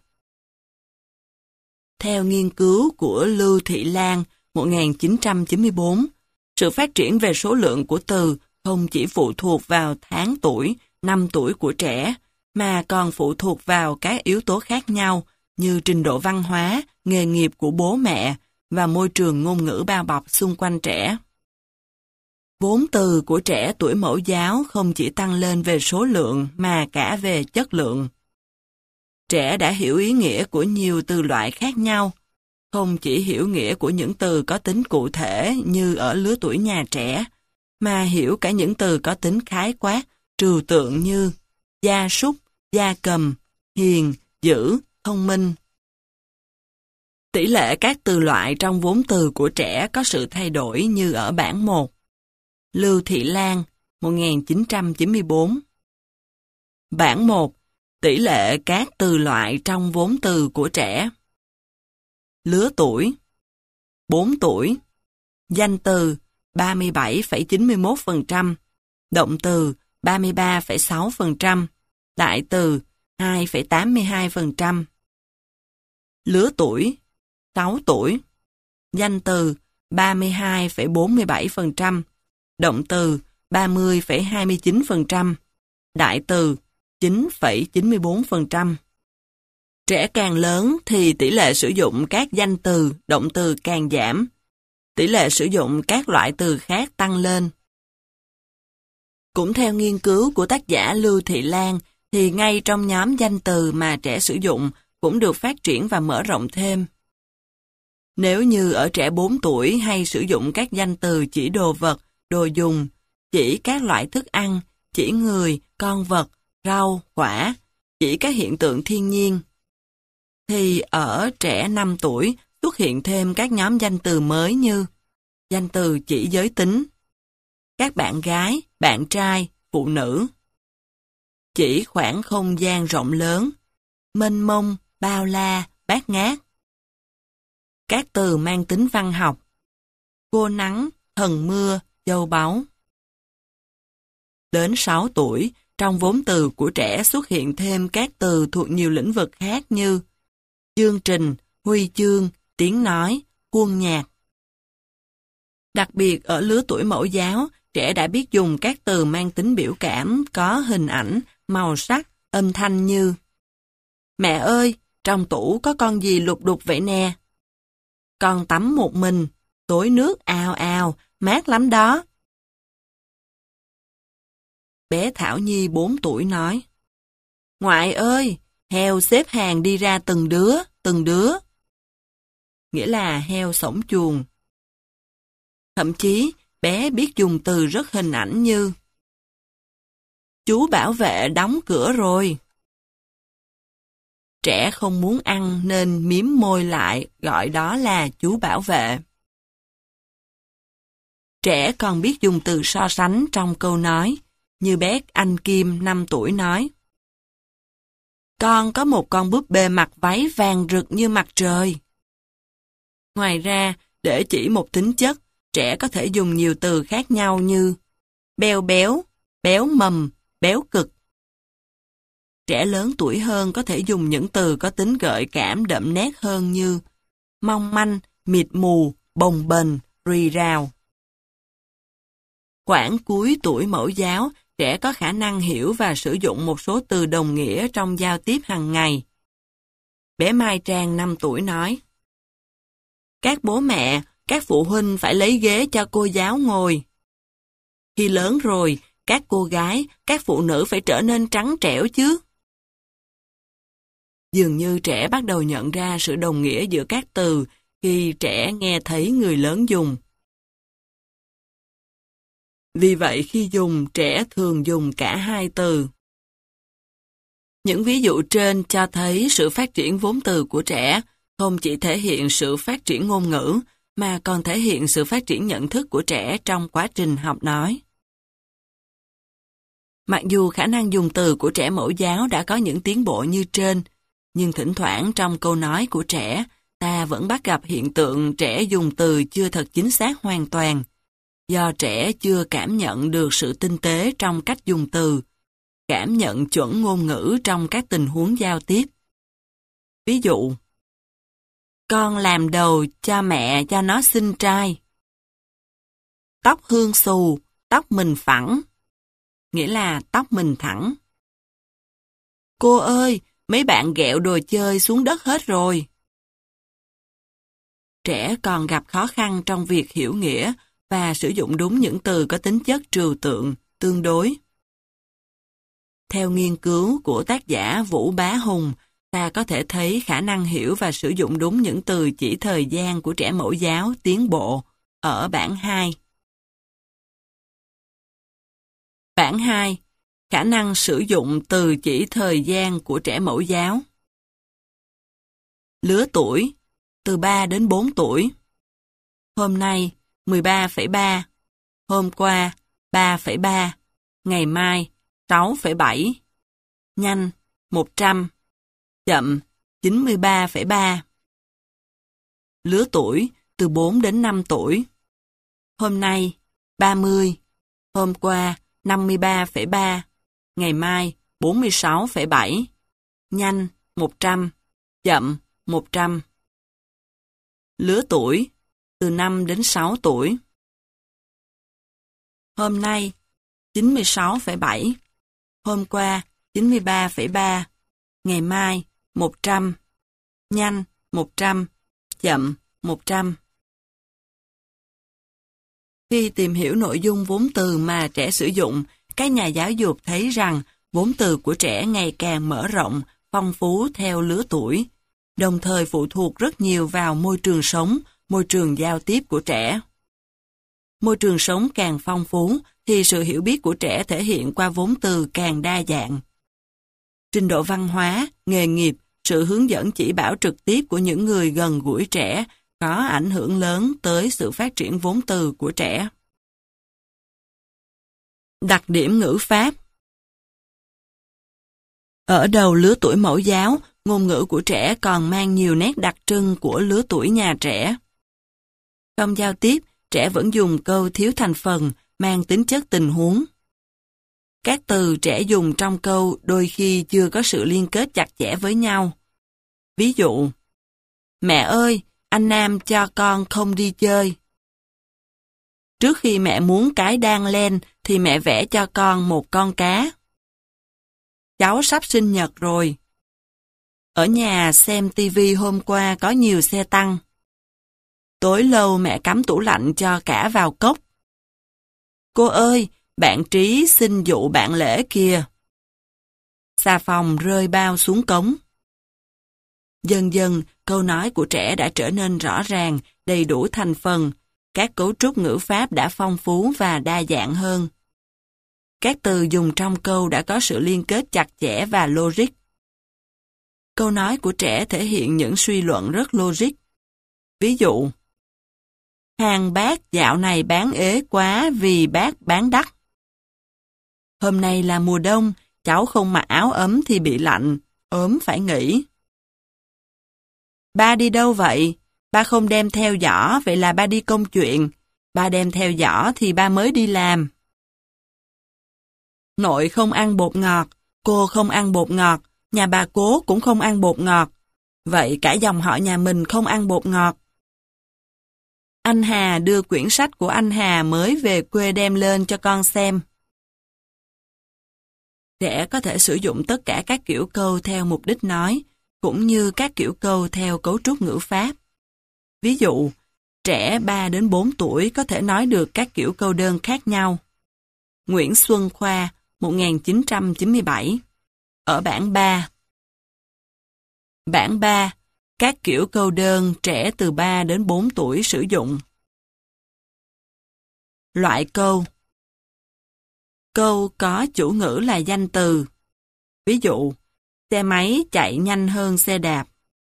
Theo nghiên cứu của Lưu Thị Lan 1994, sự phát triển về số lượng của từ không chỉ phụ thuộc vào tháng tuổi, năm tuổi của trẻ, mà còn phụ thuộc vào các yếu tố khác nhau như trình độ văn hóa, nghề nghiệp của bố mẹ và môi trường ngôn ngữ bao bọc xung quanh trẻ. Vốn từ của trẻ tuổi mẫu giáo không chỉ tăng lên về số lượng mà cả về chất lượng. Trẻ đã hiểu ý nghĩa của nhiều từ loại khác nhau, không chỉ hiểu nghĩa của những từ có tính cụ thể như ở lứa tuổi nhà trẻ, mà hiểu cả những từ có tính khái quát, trừu tượng như gia súc, gia cầm, hiền, dữ, thông minh. Tỷ lệ các từ loại trong vốn từ của trẻ có sự thay đổi như ở bảng 1. Lưu Thị Lan, 1994. Bảng 1. Tỷ lệ các từ loại trong vốn từ của trẻ. Lứa tuổi 4 tuổi. Danh từ 37,91%, động từ 33,6%, đại từ 2,82%. Lứa tuổi 6 tuổi. Danh từ 32,47%, động từ 30,29%, đại từ 9,94%. Trẻ càng lớn thì tỷ lệ sử dụng các danh từ, động từ càng giảm. Tỷ lệ sử dụng các loại từ khác tăng lên. Cũng theo nghiên cứu của tác giả Lưu Thị Lan, thì ngay trong nhóm danh từ mà trẻ sử dụng cũng được phát triển và mở rộng thêm. Nếu như ở trẻ 4 tuổi hay sử dụng các danh từ chỉ đồ vật, đồ dùng, chỉ các loại thức ăn, chỉ người, con vật, rau, quả, chỉ các hiện tượng thiên nhiên, thì ở trẻ 5 tuổi xuất hiện thêm các nhóm danh từ mới như danh từ chỉ giới tính, các bạn gái, bạn trai, phụ nữ, chỉ khoảng không gian rộng lớn, mênh mông, bao la, bát ngát. Các từ mang tính văn học, cô nắng, thần mưa, châu báu. Đến 6 tuổi, trong vốn từ của trẻ xuất hiện thêm các từ thuộc nhiều lĩnh vực khác như chương trình, huy chương, tiếng nói, quân nhạc. Đặc biệt ở lứa tuổi mẫu giáo, trẻ đã biết dùng các từ mang tính biểu cảm, có hình ảnh, màu sắc, âm thanh như mẹ ơi, trong tủ có con gì lục đục vậy nè? Con tắm một mình, tối nước ào ào, mát lắm đó. Bé Thảo Nhi 4 tuổi nói, ngoại ơi, heo xếp hàng đi ra từng đứa. Nghĩa là heo xổng chuồng. Thậm chí, bé biết dùng từ rất hình ảnh như chú bảo vệ đóng cửa rồi. Trẻ không muốn ăn nên miếm môi lại gọi đó là chú bảo vệ. Trẻ còn biết dùng từ so sánh trong câu nói, như bé Anh Kim 5 tuổi nói. Con có một con búp bê mặc váy vàng rực như mặt trời. Ngoài ra, để chỉ một tính chất, trẻ có thể dùng nhiều từ khác nhau như beo béo, béo mầm, béo cực. Trẻ lớn tuổi hơn có thể dùng những từ có tính gợi cảm đậm nét hơn như mong manh, mịt mù, bồng bềnh, rì rào. Khoảng cuối tuổi mẫu giáo, trẻ có khả năng hiểu và sử dụng một số từ đồng nghĩa trong giao tiếp hàng ngày. Bé Mai Trang 5 tuổi nói. Các bố mẹ, các phụ huynh phải lấy ghế cho cô giáo ngồi. Khi lớn rồi, các cô gái, các phụ nữ phải trở nên trắng trẻo chứ. Dường như trẻ bắt đầu nhận ra sự đồng nghĩa giữa các từ khi trẻ nghe thấy người lớn dùng. Vì vậy khi dùng, trẻ thường dùng cả hai từ. Những ví dụ trên cho thấy sự phát triển vốn từ của trẻ không chỉ thể hiện sự phát triển ngôn ngữ, mà còn thể hiện sự phát triển nhận thức của trẻ trong quá trình học nói. Mặc dù khả năng dùng từ của trẻ mẫu giáo đã có những tiến bộ như trên, nhưng thỉnh thoảng trong câu nói của trẻ, ta vẫn bắt gặp hiện tượng trẻ dùng từ chưa thật chính xác hoàn toàn, do trẻ chưa cảm nhận được sự tinh tế trong cách dùng từ, cảm nhận chuẩn ngôn ngữ trong các tình huống giao tiếp. Ví dụ, con làm đầu cho mẹ cho nó xinh trai. Tóc hương xù, tóc mình phẳng, nghĩa là tóc mình thẳng. Cô ơi, mấy bạn ghẹo đồ chơi xuống đất hết rồi. Trẻ còn gặp khó khăn trong việc hiểu nghĩa và sử dụng đúng những từ có tính chất trừu tượng, tương đối. Theo nghiên cứu của tác giả Vũ Bá Hùng, ta có thể thấy khả năng hiểu và sử dụng đúng những từ chỉ thời gian của trẻ mẫu giáo tiến bộ ở bảng 2. Bảng 2. Khả năng sử dụng từ chỉ thời gian của trẻ mẫu giáo. Lứa tuổi, từ 3 đến 4 tuổi. Hôm nay, 13,3. Hôm qua, 3,3. Ngày mai, 6,7. Nhanh, 100. Chậm, 93,3. Lứa tuổi, từ 4 đến 5 tuổi. Hôm nay, 30. Hôm qua, 53,3. Ngày mai, 46,7. Nhanh, 100. Chậm, 100. Lứa tuổi, từ 5 đến 6 tuổi. Hôm nay, 96,7. Hôm qua, 93,3. Ngày mai, 100. Nhanh, 100. Chậm, 100. Khi tìm hiểu nội dung vốn từ mà trẻ sử dụng, các nhà giáo dục thấy rằng vốn từ của trẻ ngày càng mở rộng, phong phú theo lứa tuổi, đồng thời phụ thuộc rất nhiều vào môi trường sống, môi trường giao tiếp của trẻ. Môi trường sống càng phong phú thì sự hiểu biết của trẻ thể hiện qua vốn từ càng đa dạng. Trình độ văn hóa, nghề nghiệp, sự hướng dẫn chỉ bảo trực tiếp của những người gần gũi trẻ có ảnh hưởng lớn tới sự phát triển vốn từ của trẻ. Đặc điểm ngữ pháp. Ở đầu lứa tuổi mẫu giáo, ngôn ngữ của trẻ còn mang nhiều nét đặc trưng của lứa tuổi nhà trẻ. Trong giao tiếp, trẻ vẫn dùng câu thiếu thành phần, mang tính chất tình huống. Các từ trẻ dùng trong câu đôi khi chưa có sự liên kết chặt chẽ với nhau. Ví dụ, mẹ ơi, anh Nam cho con không đi chơi. Trước khi mẹ muốn cái đan len thì mẹ vẽ cho con một con cá. Cháu sắp sinh nhật rồi. Ở nhà xem tivi hôm qua có nhiều xe tăng. Tối lâu mẹ cắm tủ lạnh cho cả vào cốc. Cô ơi, bạn Trí xin dụ bạn Lễ kìa. Xà phòng rơi bao xuống cống. Dần dần, câu nói của trẻ đã trở nên rõ ràng, đầy đủ thành phần. Các cấu trúc ngữ pháp đã phong phú và đa dạng hơn. Các từ dùng trong câu đã có sự liên kết chặt chẽ và logic. Câu nói của trẻ thể hiện những suy luận rất logic. Ví dụ, hàng bác dạo này bán ế quá vì bác bán đắt. Hôm nay là mùa đông, cháu không mặc áo ấm thì bị lạnh, ốm phải nghỉ. Ba đi đâu vậy? Ba không đem theo giỏ, vậy là ba đi công chuyện. Ba đem theo giỏ thì ba mới đi làm. Nội không ăn bột ngọt, cô không ăn bột ngọt, nhà bà cố cũng không ăn bột ngọt. Vậy cả dòng họ nhà mình không ăn bột ngọt. Anh Hà đưa quyển sách của anh Hà mới về quê đem lên cho con xem. Trẻ có thể sử dụng tất cả các kiểu câu theo mục đích nói, cũng như các kiểu câu theo cấu trúc ngữ pháp. Ví dụ, trẻ 3 đến 4 tuổi có thể nói được các kiểu câu đơn khác nhau. Nguyễn Xuân Khoa, 1997. Ở bảng 3. Bảng 3. Các kiểu câu đơn trẻ từ 3 đến 4 tuổi sử dụng. Loại câu. Câu có chủ ngữ là danh từ. Ví dụ, xe máy chạy nhanh hơn xe đạp.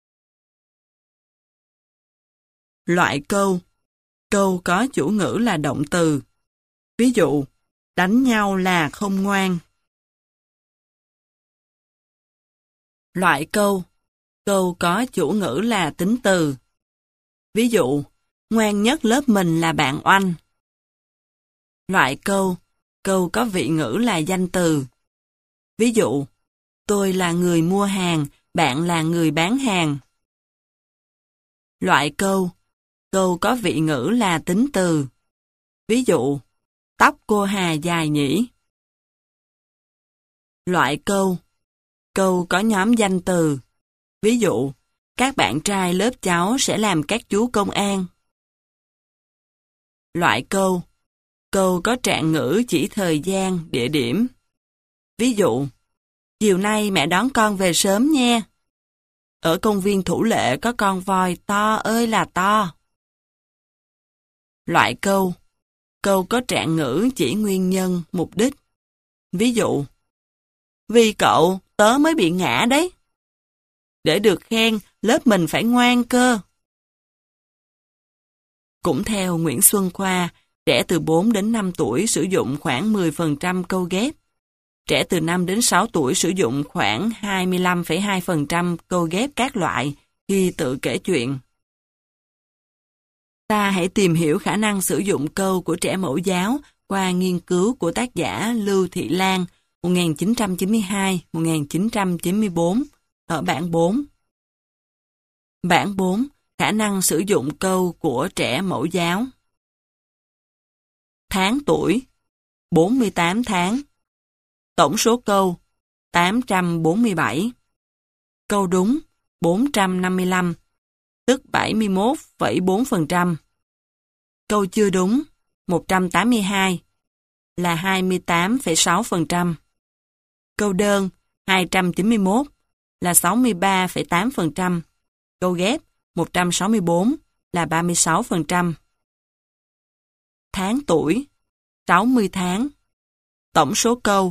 Loại câu. Câu có chủ ngữ là động từ. Ví dụ, đánh nhau là không ngoan. Loại câu. Câu có chủ ngữ là tính từ. Ví dụ, ngoan nhất lớp mình là bạn Oanh. Loại câu. Câu có vị ngữ là danh từ. Ví dụ, tôi là người mua hàng, bạn là người bán hàng. Loại câu. Câu có vị ngữ là tính từ. Ví dụ, tóc cô Hà dài nhỉ. Loại câu. Câu có nhóm danh từ. Ví dụ, các bạn trai lớp cháu sẽ làm các chú công an. Loại câu. Câu có trạng ngữ chỉ thời gian, địa điểm. Ví dụ, chiều nay mẹ đón con về sớm nha. Ở công viên Thủ Lệ có con voi to ơi là to. Loại câu. Câu có trạng ngữ chỉ nguyên nhân, mục đích. Ví dụ, vì cậu, tớ mới bị ngã đấy. Để được khen, lớp mình phải ngoan cơ. Cũng theo Nguyễn Xuân Khoa, trẻ từ 4 đến 5 tuổi sử dụng khoảng 10% câu ghép. Trẻ từ 5 đến 6 tuổi sử dụng khoảng 25,2% câu ghép các loại khi tự kể chuyện. Ta hãy tìm hiểu khả năng sử dụng câu của trẻ mẫu giáo qua nghiên cứu của tác giả Lưu Thị Lan 1992-1994 ở bảng 4. Bảng 4. Khả năng sử dụng câu của trẻ mẫu giáo. Tháng tuổi 48 tháng. Tổng số câu 847. Câu đúng 455, tức 71,4%. Câu chưa đúng 182, là 28,6%. Câu đơn 291, là 63,8%. Câu ghép 164, là 36%. Tháng tuổi 60 tháng. Tổng số câu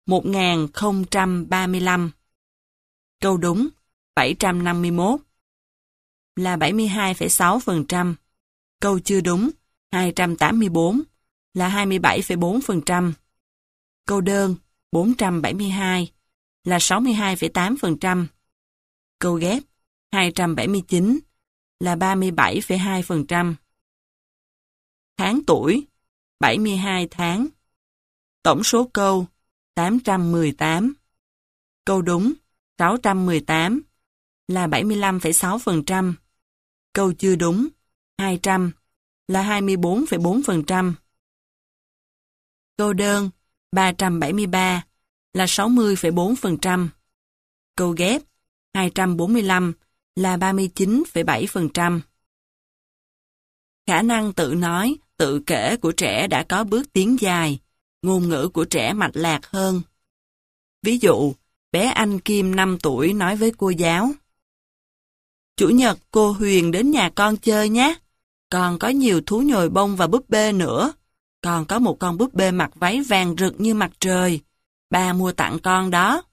1035. Câu đúng 751, là 72,6%. Câu chưa đúng 284, là 27,4%. Câu đơn 472, là 62,8%. Câu ghép 279, là 37,2%. Tháng tuổi 72 tháng. Tổng số câu 818. Câu đúng 618, là 75,6%. Câu chưa đúng 200, là 24,4%. Câu đơn 373, là 60,4%. Câu ghép 245, là 39,7%. Khả năng tự nói, tự kể của trẻ đã có bước tiến dài, ngôn ngữ của trẻ mạch lạc hơn. Ví dụ, bé Anh Kim 5 tuổi nói với cô giáo: Chủ nhật cô Huyền đến nhà con chơi nhé. Còn có nhiều thú nhồi bông và búp bê nữa. Còn có một con búp bê mặc váy vàng rực như mặt trời. Ba mua tặng con đó.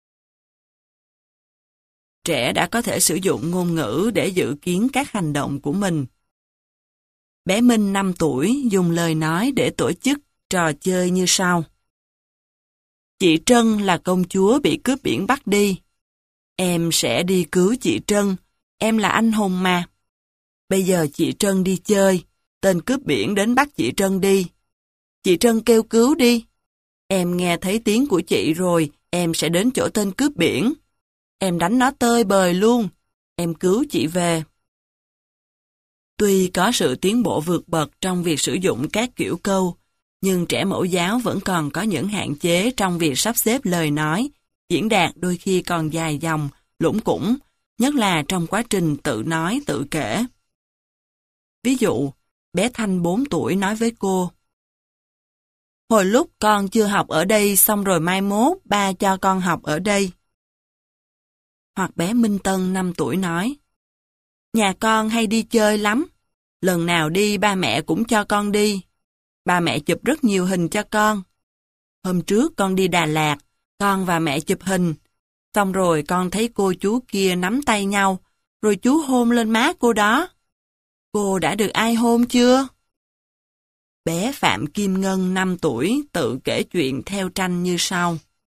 Trẻ đã có thể sử dụng ngôn ngữ để dự kiến các hành động của mình. Bé Minh 5 tuổi dùng lời nói để tổ chức trò chơi như sau. Chị Trân là công chúa bị cướp biển bắt đi. Em sẽ đi cứu chị Trân. Em là anh hùng mà. Bây giờ chị Trân đi chơi. Tên cướp biển đến bắt chị Trân đi. Chị Trân kêu cứu đi. Em nghe thấy tiếng của chị rồi. Em sẽ đến chỗ tên cướp biển. Em đánh nó tơi bời luôn. Em cứu chị về. Tuy có sự tiến bộ vượt bậc trong việc sử dụng các kiểu câu, nhưng trẻ mẫu giáo vẫn còn có những hạn chế trong việc sắp xếp lời nói, diễn đạt đôi khi còn dài dòng, lủng củng, nhất là trong quá trình tự nói tự kể. Ví dụ, bé Thanh 4 tuổi nói với cô: "Hồi lúc con chưa học ở đây, xong rồi mai mốt ba cho con học ở đây." Hoặc bé Minh Tân 5 tuổi nói: "Nhà con hay đi chơi lắm, lần nào đi ba mẹ cũng cho con đi. Ba mẹ chụp rất nhiều hình cho con. Hôm trước con đi Đà Lạt, con và mẹ chụp hình, xong rồi con thấy cô chú kia nắm tay nhau, rồi chú hôn lên má cô đó. Cô đã được ai hôn chưa?" Bé Phạm Kim Ngân 5 tuổi tự kể chuyện theo tranh như sau.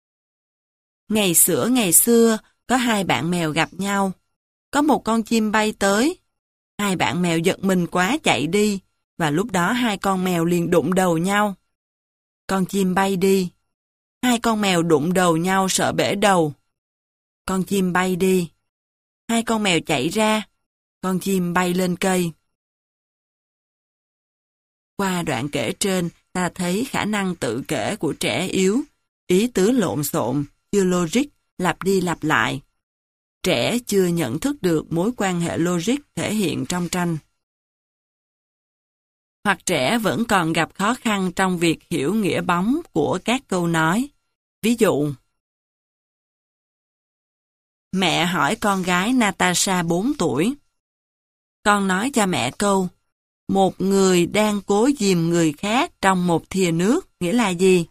Ngày xưa, có hai bạn mèo gặp nhau. Có một con chim bay tới. Hai bạn mèo giật mình quá chạy đi, và lúc đó hai con mèo liền đụng đầu nhau. Con chim bay đi. Hai con mèo đụng đầu nhau sợ bể đầu. Con chim bay đi. Hai con mèo chạy ra. Con chim bay lên cây. Qua đoạn kể trên, ta thấy khả năng tự kể của trẻ yếu, ý tứ lộn xộn, chưa logic, lặp đi lặp lại. Trẻ chưa nhận thức được mối quan hệ logic thể hiện trong tranh. Hoặc trẻ vẫn còn gặp khó khăn trong việc hiểu nghĩa bóng của các câu nói. Ví dụ, mẹ hỏi con gái Natasha 4 tuổi. Con nói cho mẹ câu, một người đang cố dìm người khác trong một thìa nước, nghĩa là gì?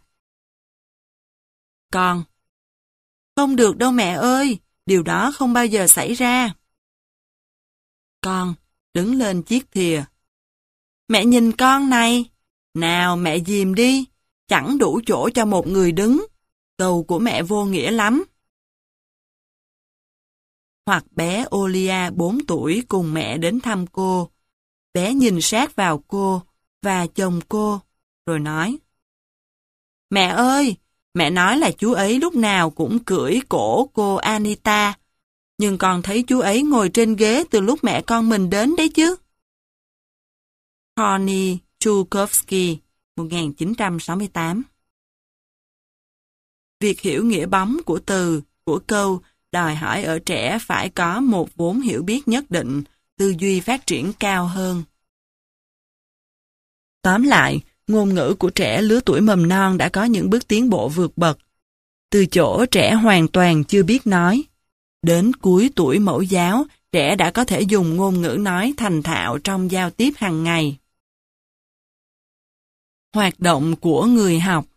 Con: không được đâu mẹ ơi, điều đó không bao giờ xảy ra. Con đứng lên chiếc thìa. Mẹ nhìn con này. Nào mẹ dìm đi, chẳng đủ chỗ cho một người đứng. Câu của mẹ vô nghĩa lắm. Hoặc bé Olia 4 tuổi cùng mẹ đến thăm cô. Bé nhìn sát vào cô và chồng cô, rồi nói: mẹ ơi, mẹ nói là chú ấy lúc nào cũng cưỡi cổ cô Anita, nhưng con thấy chú ấy ngồi trên ghế từ lúc mẹ con mình đến đấy chứ. Tony Chukovsky, 1968. Việc hiểu nghĩa bóng của từ, của câu đòi hỏi ở trẻ phải có một vốn hiểu biết nhất định, tư duy phát triển cao hơn. Tóm lại, ngôn ngữ của trẻ lứa tuổi mầm non đã có những bước tiến bộ vượt bậc. Từ chỗ trẻ hoàn toàn chưa biết nói, đến cuối tuổi mẫu giáo, trẻ đã có thể dùng ngôn ngữ nói thành thạo trong giao tiếp hàng ngày. Hoạt động của người học.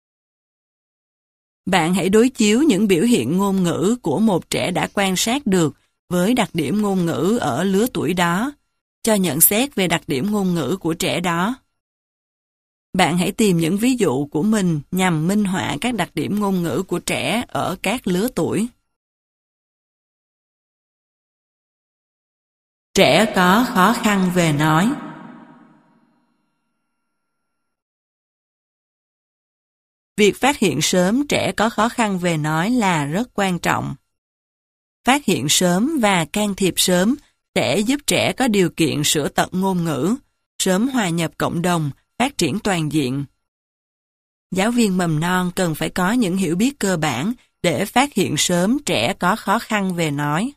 Bạn hãy đối chiếu những biểu hiện ngôn ngữ của một trẻ đã quan sát được với đặc điểm ngôn ngữ ở lứa tuổi đó, cho nhận xét về đặc điểm ngôn ngữ của trẻ đó. Bạn hãy tìm những ví dụ của mình nhằm minh họa các đặc điểm ngôn ngữ của trẻ ở các lứa tuổi. Trẻ có khó khăn về nói. Việc phát hiện sớm trẻ có khó khăn về nói là rất quan trọng. Phát hiện sớm và can thiệp sớm sẽ giúp trẻ có điều kiện sửa tật ngôn ngữ, sớm hòa nhập cộng đồng, phát triển toàn diện. Giáo viên mầm non cần phải có những hiểu biết cơ bản để phát hiện sớm trẻ có khó khăn về nói.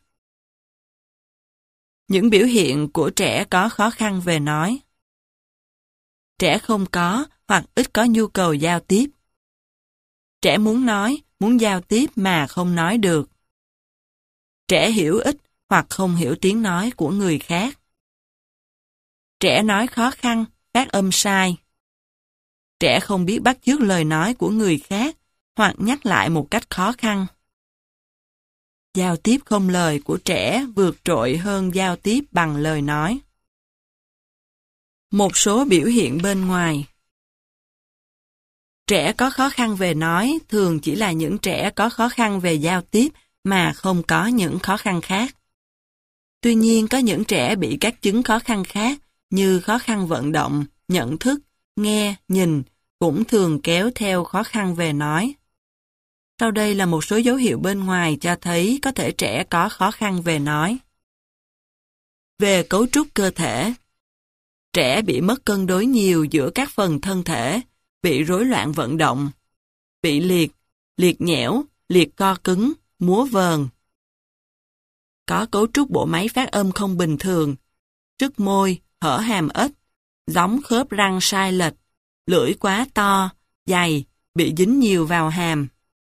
Những biểu hiện của trẻ có khó khăn về nói. Trẻ không có hoặc ít có nhu cầu giao tiếp. Trẻ muốn nói, muốn giao tiếp mà không nói được. Trẻ hiểu ít hoặc không hiểu tiếng nói của người khác. Trẻ nói khó khăn, phát âm sai. Trẻ không biết bắt chước lời nói của người khác hoặc nhắc lại một cách khó khăn. Giao tiếp không lời của trẻ vượt trội hơn giao tiếp bằng lời nói. Một số biểu hiện bên ngoài. Trẻ có khó khăn về nói thường chỉ là những trẻ có khó khăn về giao tiếp mà không có những khó khăn khác. Tuy nhiên có những trẻ bị các chứng khó khăn khác như khó khăn vận động, nhận thức, nghe, nhìn cũng thường kéo theo khó khăn về nói. Sau đây là một số dấu hiệu bên ngoài cho thấy có thể trẻ có khó khăn về nói. Về cấu trúc cơ thể, trẻ bị mất cân đối nhiều giữa các phần thân thể, bị rối loạn vận động, bị liệt, liệt nhẽo, liệt co cứng, múa vờn. có cấu trúc bộ máy phát âm không bình thường, rứt môi, hở hàm ếch, gióng khớp răng sai lệch, lưỡi quá to, dày, bị dính nhiều vào hàm.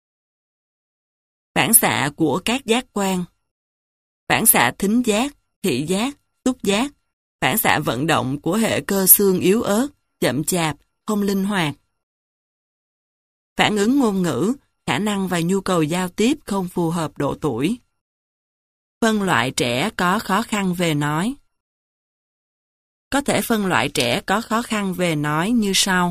Phản xạ của các giác quan. Phản xạ thính giác, thị giác, xúc giác, phản xạ vận động của hệ cơ xương yếu ớt, chậm chạp, không linh hoạt. Phản ứng ngôn ngữ, khả năng và nhu cầu giao tiếp không phù hợp độ tuổi. Phân loại trẻ có khó khăn về nói. Có thể phân loại trẻ có khó khăn về nói như sau.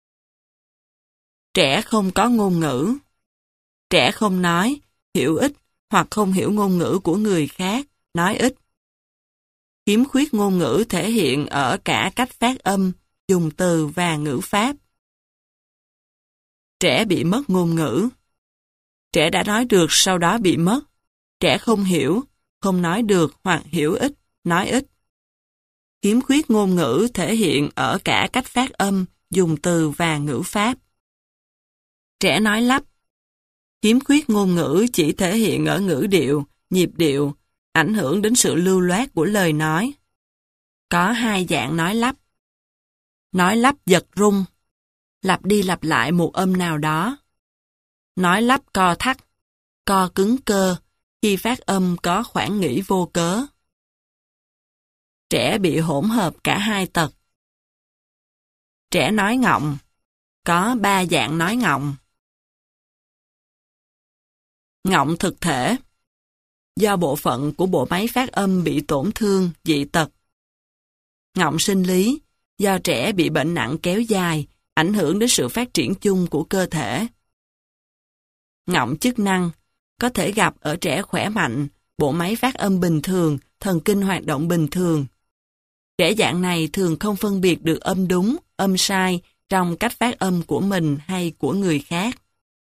Trẻ không có ngôn ngữ. Trẻ không nói, hiểu ít hoặc không hiểu ngôn ngữ của người khác, nói ít. Khiếm khuyết ngôn ngữ thể hiện ở cả cách phát âm, dùng từ và ngữ pháp. Trẻ bị mất ngôn ngữ. Trẻ đã nói được sau đó bị mất. Trẻ không hiểu, không nói được hoặc hiểu ít, nói ít. Khiếm khuyết ngôn ngữ thể hiện ở cả cách phát âm, dùng từ và ngữ pháp. Trẻ nói lắp. Khiếm khuyết ngôn ngữ chỉ thể hiện ở ngữ điệu, nhịp điệu, ảnh hưởng đến sự lưu loát của lời nói. Có hai dạng nói lắp. Nói lắp giật rung, lặp đi lặp lại một âm nào đó. Nói lắp co thắt, co cứng cơ, khi phát âm có khoảng nghỉ vô cớ. Trẻ bị hỗn hợp cả hai tật. Trẻ nói ngọng. Có 3 dạng nói ngọng. Ngọng thực thể. Do bộ phận của bộ máy phát âm bị tổn thương, dị tật. Ngọng sinh lý. Do trẻ bị bệnh nặng kéo dài, ảnh hưởng đến sự phát triển chung của cơ thể. Ngọng chức năng. Có thể gặp ở trẻ khỏe mạnh, bộ máy phát âm bình thường, thần kinh hoạt động bình thường. Trẻ dạng này thường không phân biệt được âm đúng, âm sai trong cách phát âm của mình hay của người khác.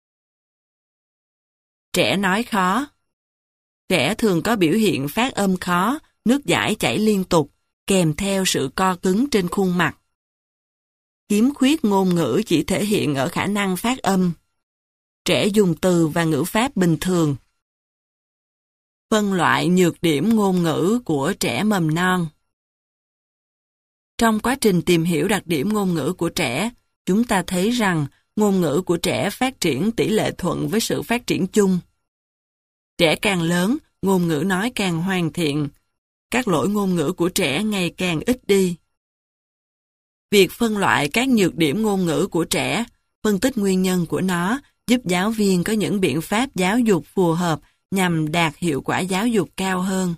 Trẻ nói khó. Trẻ thường có biểu hiện phát âm khó, nước dãi chảy liên tục, kèm theo sự co cứng trên khuôn mặt. Khiếm khuyết ngôn ngữ chỉ thể hiện ở khả năng phát âm. Trẻ dùng từ và ngữ pháp bình thường. Phân loại nhược điểm ngôn ngữ của trẻ mầm non. Trong quá trình tìm hiểu đặc điểm ngôn ngữ của trẻ, chúng ta thấy rằng ngôn ngữ của trẻ phát triển tỷ lệ thuận với sự phát triển chung. Trẻ càng lớn, ngôn ngữ nói càng hoàn thiện. Các lỗi ngôn ngữ của trẻ ngày càng ít đi. Việc phân loại các nhược điểm ngôn ngữ của trẻ, phân tích nguyên nhân của nó, giúp giáo viên có những biện pháp giáo dục phù hợp nhằm đạt hiệu quả giáo dục cao hơn.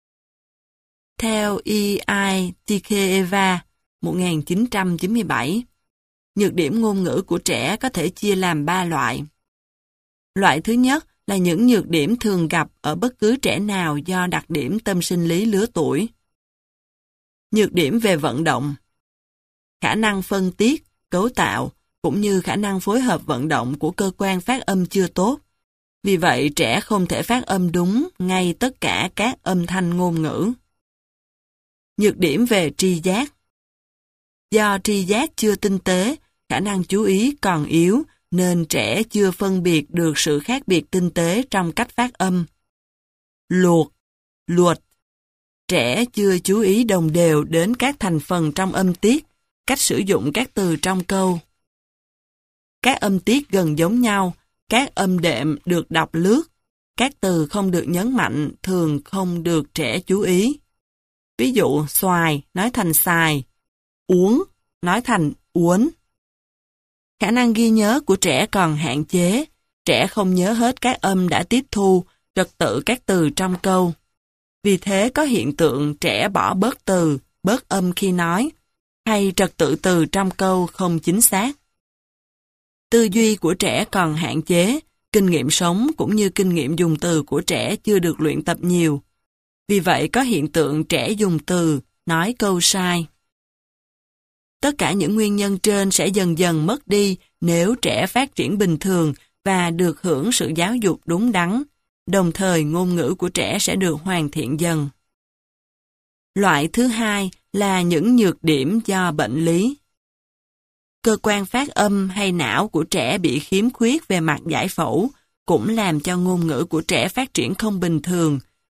Theo E.I. Tikeva, 1997, nhược điểm ngôn ngữ của trẻ có thể chia làm 3 loại. Loại thứ nhất là những nhược điểm thường gặp ở bất cứ trẻ nào do đặc điểm tâm sinh lý lứa tuổi. Nhược điểm về vận động. Khả năng phân tiết, cấu tạo, cũng như khả năng phối hợp vận động của cơ quan phát âm chưa tốt. Vì vậy, trẻ không thể phát âm đúng ngay tất cả các âm thanh ngôn ngữ. Nhược điểm về tri giác. Do tri giác chưa tinh tế, khả năng chú ý còn yếu, nên trẻ chưa phân biệt được sự khác biệt tinh tế trong cách phát âm. Luộc, luột. Trẻ chưa chú ý đồng đều đến các thành phần trong âm tiết, cách sử dụng các từ trong câu. Các âm tiết gần giống nhau, các âm đệm được đọc lướt, các từ không được nhấn mạnh thường không được trẻ chú ý. Ví dụ, xoài nói thành xài, uống nói thành uốn. Khả năng ghi nhớ của trẻ còn hạn chế, trẻ không nhớ hết các âm đã tiếp thu, trật tự các từ trong câu. Vì thế có hiện tượng trẻ bỏ bớt từ, bớt âm khi nói, hay trật tự từ trong câu không chính xác. Tư duy của trẻ còn hạn chế, kinh nghiệm sống cũng như kinh nghiệm dùng từ của trẻ chưa được luyện tập nhiều. Vì vậy có hiện tượng trẻ dùng từ, nói câu sai. Tất cả những nguyên nhân trên sẽ dần dần mất đi nếu trẻ phát triển bình thường và được hưởng sự giáo dục đúng đắn, đồng thời ngôn ngữ của trẻ sẽ được hoàn thiện dần. Loại thứ hai là những nhược điểm do bệnh lý. Cơ quan phát âm hay não của trẻ bị khiếm khuyết về mặt giải phẫu cũng làm cho ngôn ngữ của trẻ phát triển không bình thường,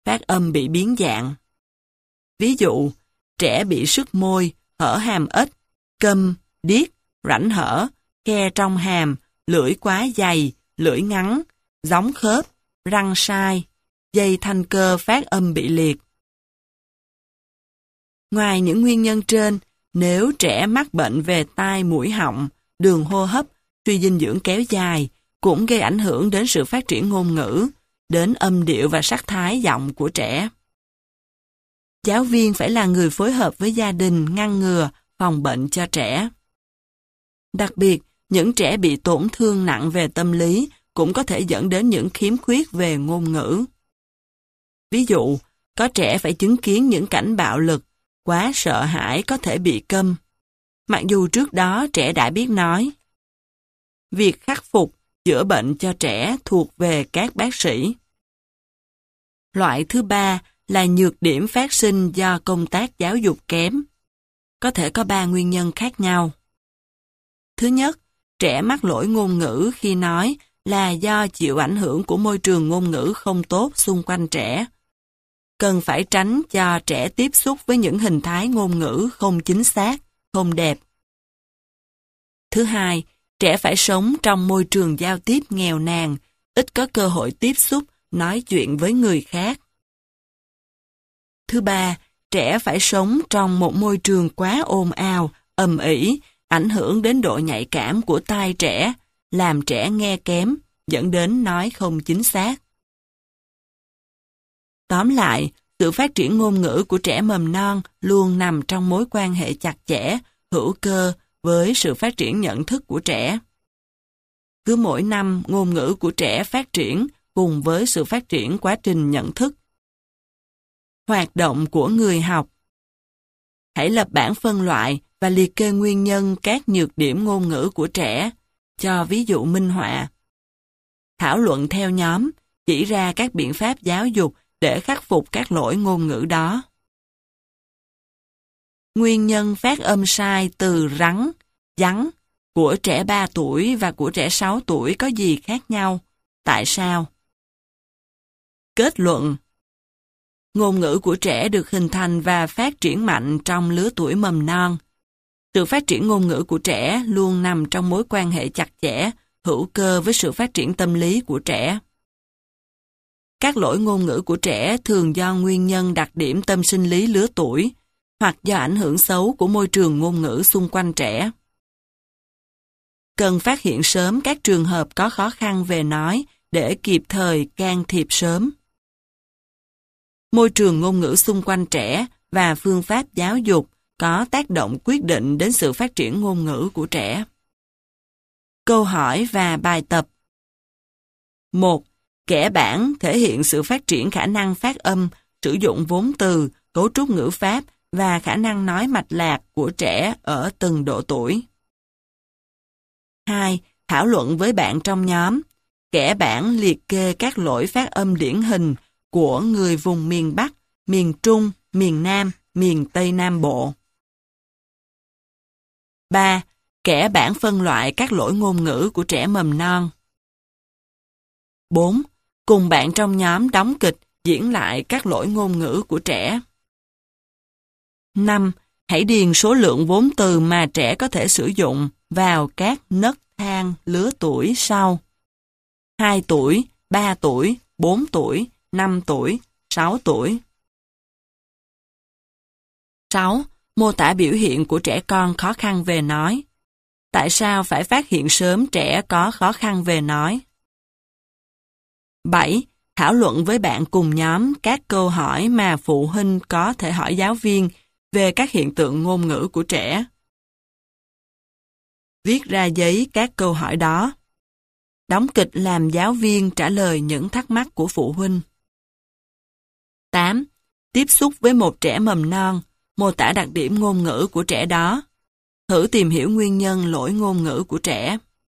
phát âm bị biến dạng. Ví dụ, trẻ bị sứt môi, hở hàm ếch, câm, điếc, rãnh hở, khe trong hàm, lưỡi quá dày, lưỡi ngắn, gióng khớp, răng sai, dây thanh cơ phát âm bị liệt. Ngoài những nguyên nhân trên, nếu trẻ mắc bệnh về tai mũi họng, đường hô hấp, suy dinh dưỡng kéo dài, cũng gây ảnh hưởng đến sự phát triển ngôn ngữ, đến âm điệu và sắc thái giọng của trẻ. Giáo viên phải là người phối hợp với gia đình ngăn ngừa, phòng bệnh cho trẻ. Đặc biệt, những trẻ bị tổn thương nặng về tâm lý cũng có thể dẫn đến những khiếm khuyết về ngôn ngữ. Ví dụ, có trẻ phải chứng kiến những cảnh bạo lực, quá sợ hãi có thể bị câm, mặc dù trước đó trẻ đã biết nói. Việc khắc phục, chữa bệnh cho trẻ thuộc về các bác sĩ. Loại thứ ba là nhược điểm phát sinh do công tác giáo dục kém. Có thể có 3 nguyên nhân khác nhau. Thứ nhất, trẻ mắc lỗi ngôn ngữ khi nói là do chịu ảnh hưởng của môi trường ngôn ngữ không tốt xung quanh trẻ. Cần phải tránh cho trẻ tiếp xúc với những hình thái ngôn ngữ không chính xác, không đẹp. Thứ hai, trẻ phải sống trong môi trường giao tiếp nghèo nàn, ít có cơ hội tiếp xúc, nói chuyện với người khác. Thứ ba, trẻ phải sống trong một môi trường quá ồn ào, ầm ĩ, ảnh hưởng đến độ nhạy cảm của tai trẻ, làm trẻ nghe kém, dẫn đến nói không chính xác. Tóm lại, sự phát triển ngôn ngữ của trẻ mầm non luôn nằm trong mối quan hệ chặt chẽ, hữu cơ với sự phát triển nhận thức của trẻ. Cứ mỗi năm, ngôn ngữ của trẻ phát triển cùng với sự phát triển quá trình nhận thức. Hoạt động của người học. Hãy lập bảng phân loại và liệt kê nguyên nhân các nhược điểm ngôn ngữ của trẻ, cho ví dụ minh họa. Thảo luận theo nhóm, chỉ ra các biện pháp giáo dục để khắc phục các lỗi ngôn ngữ đó. Nguyên nhân phát âm sai từ rắn, rắn của trẻ 3 tuổi và của trẻ 6 tuổi có gì khác nhau? Tại sao? Kết luận. Ngôn ngữ của trẻ được hình thành và phát triển mạnh trong lứa tuổi mầm non. Sự phát triển ngôn ngữ của trẻ luôn nằm trong mối quan hệ chặt chẽ, hữu cơ với sự phát triển tâm lý của trẻ. Các lỗi ngôn ngữ của trẻ thường do nguyên nhân đặc điểm tâm sinh lý lứa tuổi, hoặc do ảnh hưởng xấu của môi trường ngôn ngữ xung quanh trẻ. Cần phát hiện sớm các trường hợp có khó khăn về nói để kịp thời can thiệp sớm. Môi trường ngôn ngữ xung quanh trẻ và phương pháp giáo dục có tác động quyết định đến sự phát triển ngôn ngữ của trẻ. Câu hỏi và bài tập. 1. Kẻ bảng thể hiện sự phát triển khả năng phát âm, sử dụng vốn từ, cấu trúc ngữ pháp và khả năng nói mạch lạc của trẻ ở từng độ tuổi. 2. Thảo luận với bạn trong nhóm. Kẻ bảng liệt kê các lỗi phát âm điển hình của người vùng miền Bắc, miền Trung, miền Nam, miền Tây Nam Bộ. 3. Kẻ bảng phân loại các lỗi ngôn ngữ của trẻ mầm non. 4. Cùng bạn trong nhóm đóng kịch, diễn lại các lỗi ngôn ngữ của trẻ. 5. Hãy điền số lượng vốn từ mà trẻ có thể sử dụng vào các nấc thang lứa tuổi sau: 2 tuổi, 3 tuổi, 4 tuổi, 5 tuổi, 6 tuổi. 6. Mô tả biểu hiện của trẻ con khó khăn về nói. Tại sao phải phát hiện sớm trẻ có khó khăn về nói? 7. Thảo luận với bạn cùng nhóm các câu hỏi mà phụ huynh có thể hỏi giáo viên về các hiện tượng ngôn ngữ của trẻ. Viết ra giấy các câu hỏi đó. Đóng kịch làm giáo viên trả lời những thắc mắc của phụ huynh. 8. Tiếp xúc với một trẻ mầm non, mô tả đặc điểm ngôn ngữ của trẻ đó. Thử tìm hiểu nguyên nhân lỗi ngôn ngữ của trẻ.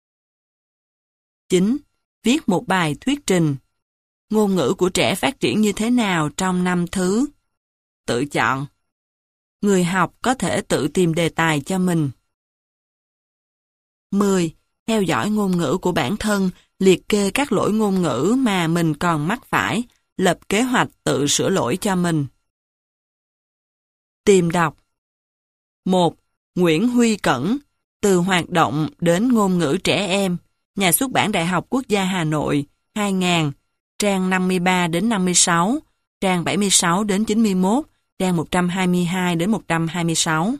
9. Viết một bài thuyết trình. Ngôn ngữ của trẻ phát triển như thế nào trong năm thứ? Tự chọn. Người học có thể tự tìm đề tài cho mình. 10. Theo dõi ngôn ngữ của bản thân, liệt kê các lỗi ngôn ngữ mà mình còn mắc phải, lập kế hoạch tự sửa lỗi cho mình. Tìm đọc 1. Nguyễn Huy Cẩn, Từ hoạt động đến ngôn ngữ trẻ em, Nhà xuất bản Đại học Quốc gia Hà Nội, 2000, trang 53 đến 56, trang 76 đến 91, trang 122 đến 126.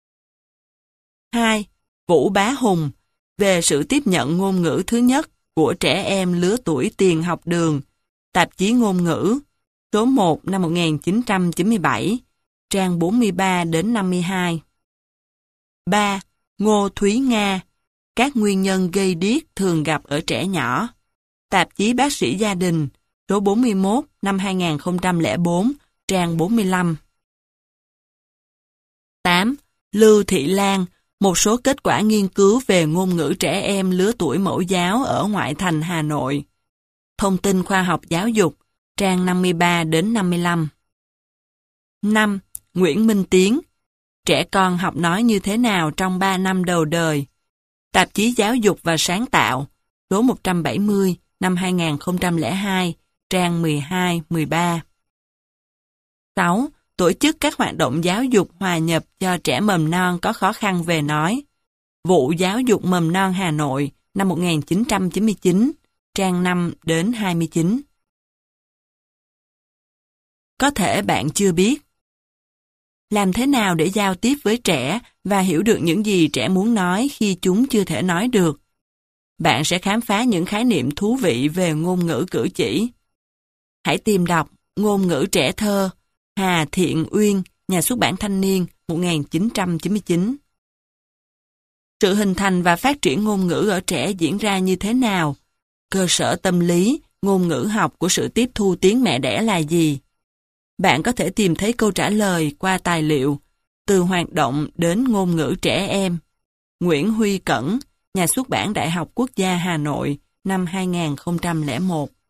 2. Vũ Bá Hùng, Về sự tiếp nhận ngôn ngữ thứ nhất của trẻ em lứa tuổi tiền học đường, Tạp chí Ngôn ngữ, số 1 năm 1997, trang 43 đến 52. 3. Ngô Thúy Nga, Các nguyên nhân gây điếc thường gặp ở trẻ nhỏ, Tạp chí Bác sĩ Gia đình, số 41 năm 2004, trang 45. 8. Lưu Thị Lan, Một số kết quả nghiên cứu về ngôn ngữ trẻ em lứa tuổi mẫu giáo ở ngoại thành Hà Nội. Thông tin khoa học giáo dục, trang 53 đến 55. 5. Nguyễn Minh Tiến, Trẻ con học nói như thế nào trong 3 năm đầu đời, Tạp chí Giáo dục và Sáng tạo, số 170 năm 2002, trang 12-13. 6. Tổ chức các hoạt động giáo dục hòa nhập cho trẻ mầm non có khó khăn về nói. Vụ Giáo dục mầm non Hà Nội, năm 1999, trang 5 đến 29. Có thể bạn chưa biết. Làm thế nào để giao tiếp với trẻ và hiểu được những gì trẻ muốn nói khi chúng chưa thể nói được? Bạn sẽ khám phá những khái niệm thú vị về ngôn ngữ cử chỉ. Hãy tìm đọc Ngôn ngữ trẻ thơ, Hà Thiện Uyên, Nhà xuất bản Thanh niên, 1999. Sự hình thành và phát triển ngôn ngữ ở trẻ diễn ra như thế nào? Cơ sở tâm lý, ngôn ngữ học của sự tiếp thu tiếng mẹ đẻ là gì? Bạn có thể tìm thấy câu trả lời qua tài liệu Từ hoạt động đến ngôn ngữ trẻ em. Nguyễn Huy Cẩn, Nhà xuất bản Đại học Quốc gia Hà Nội, năm 2001.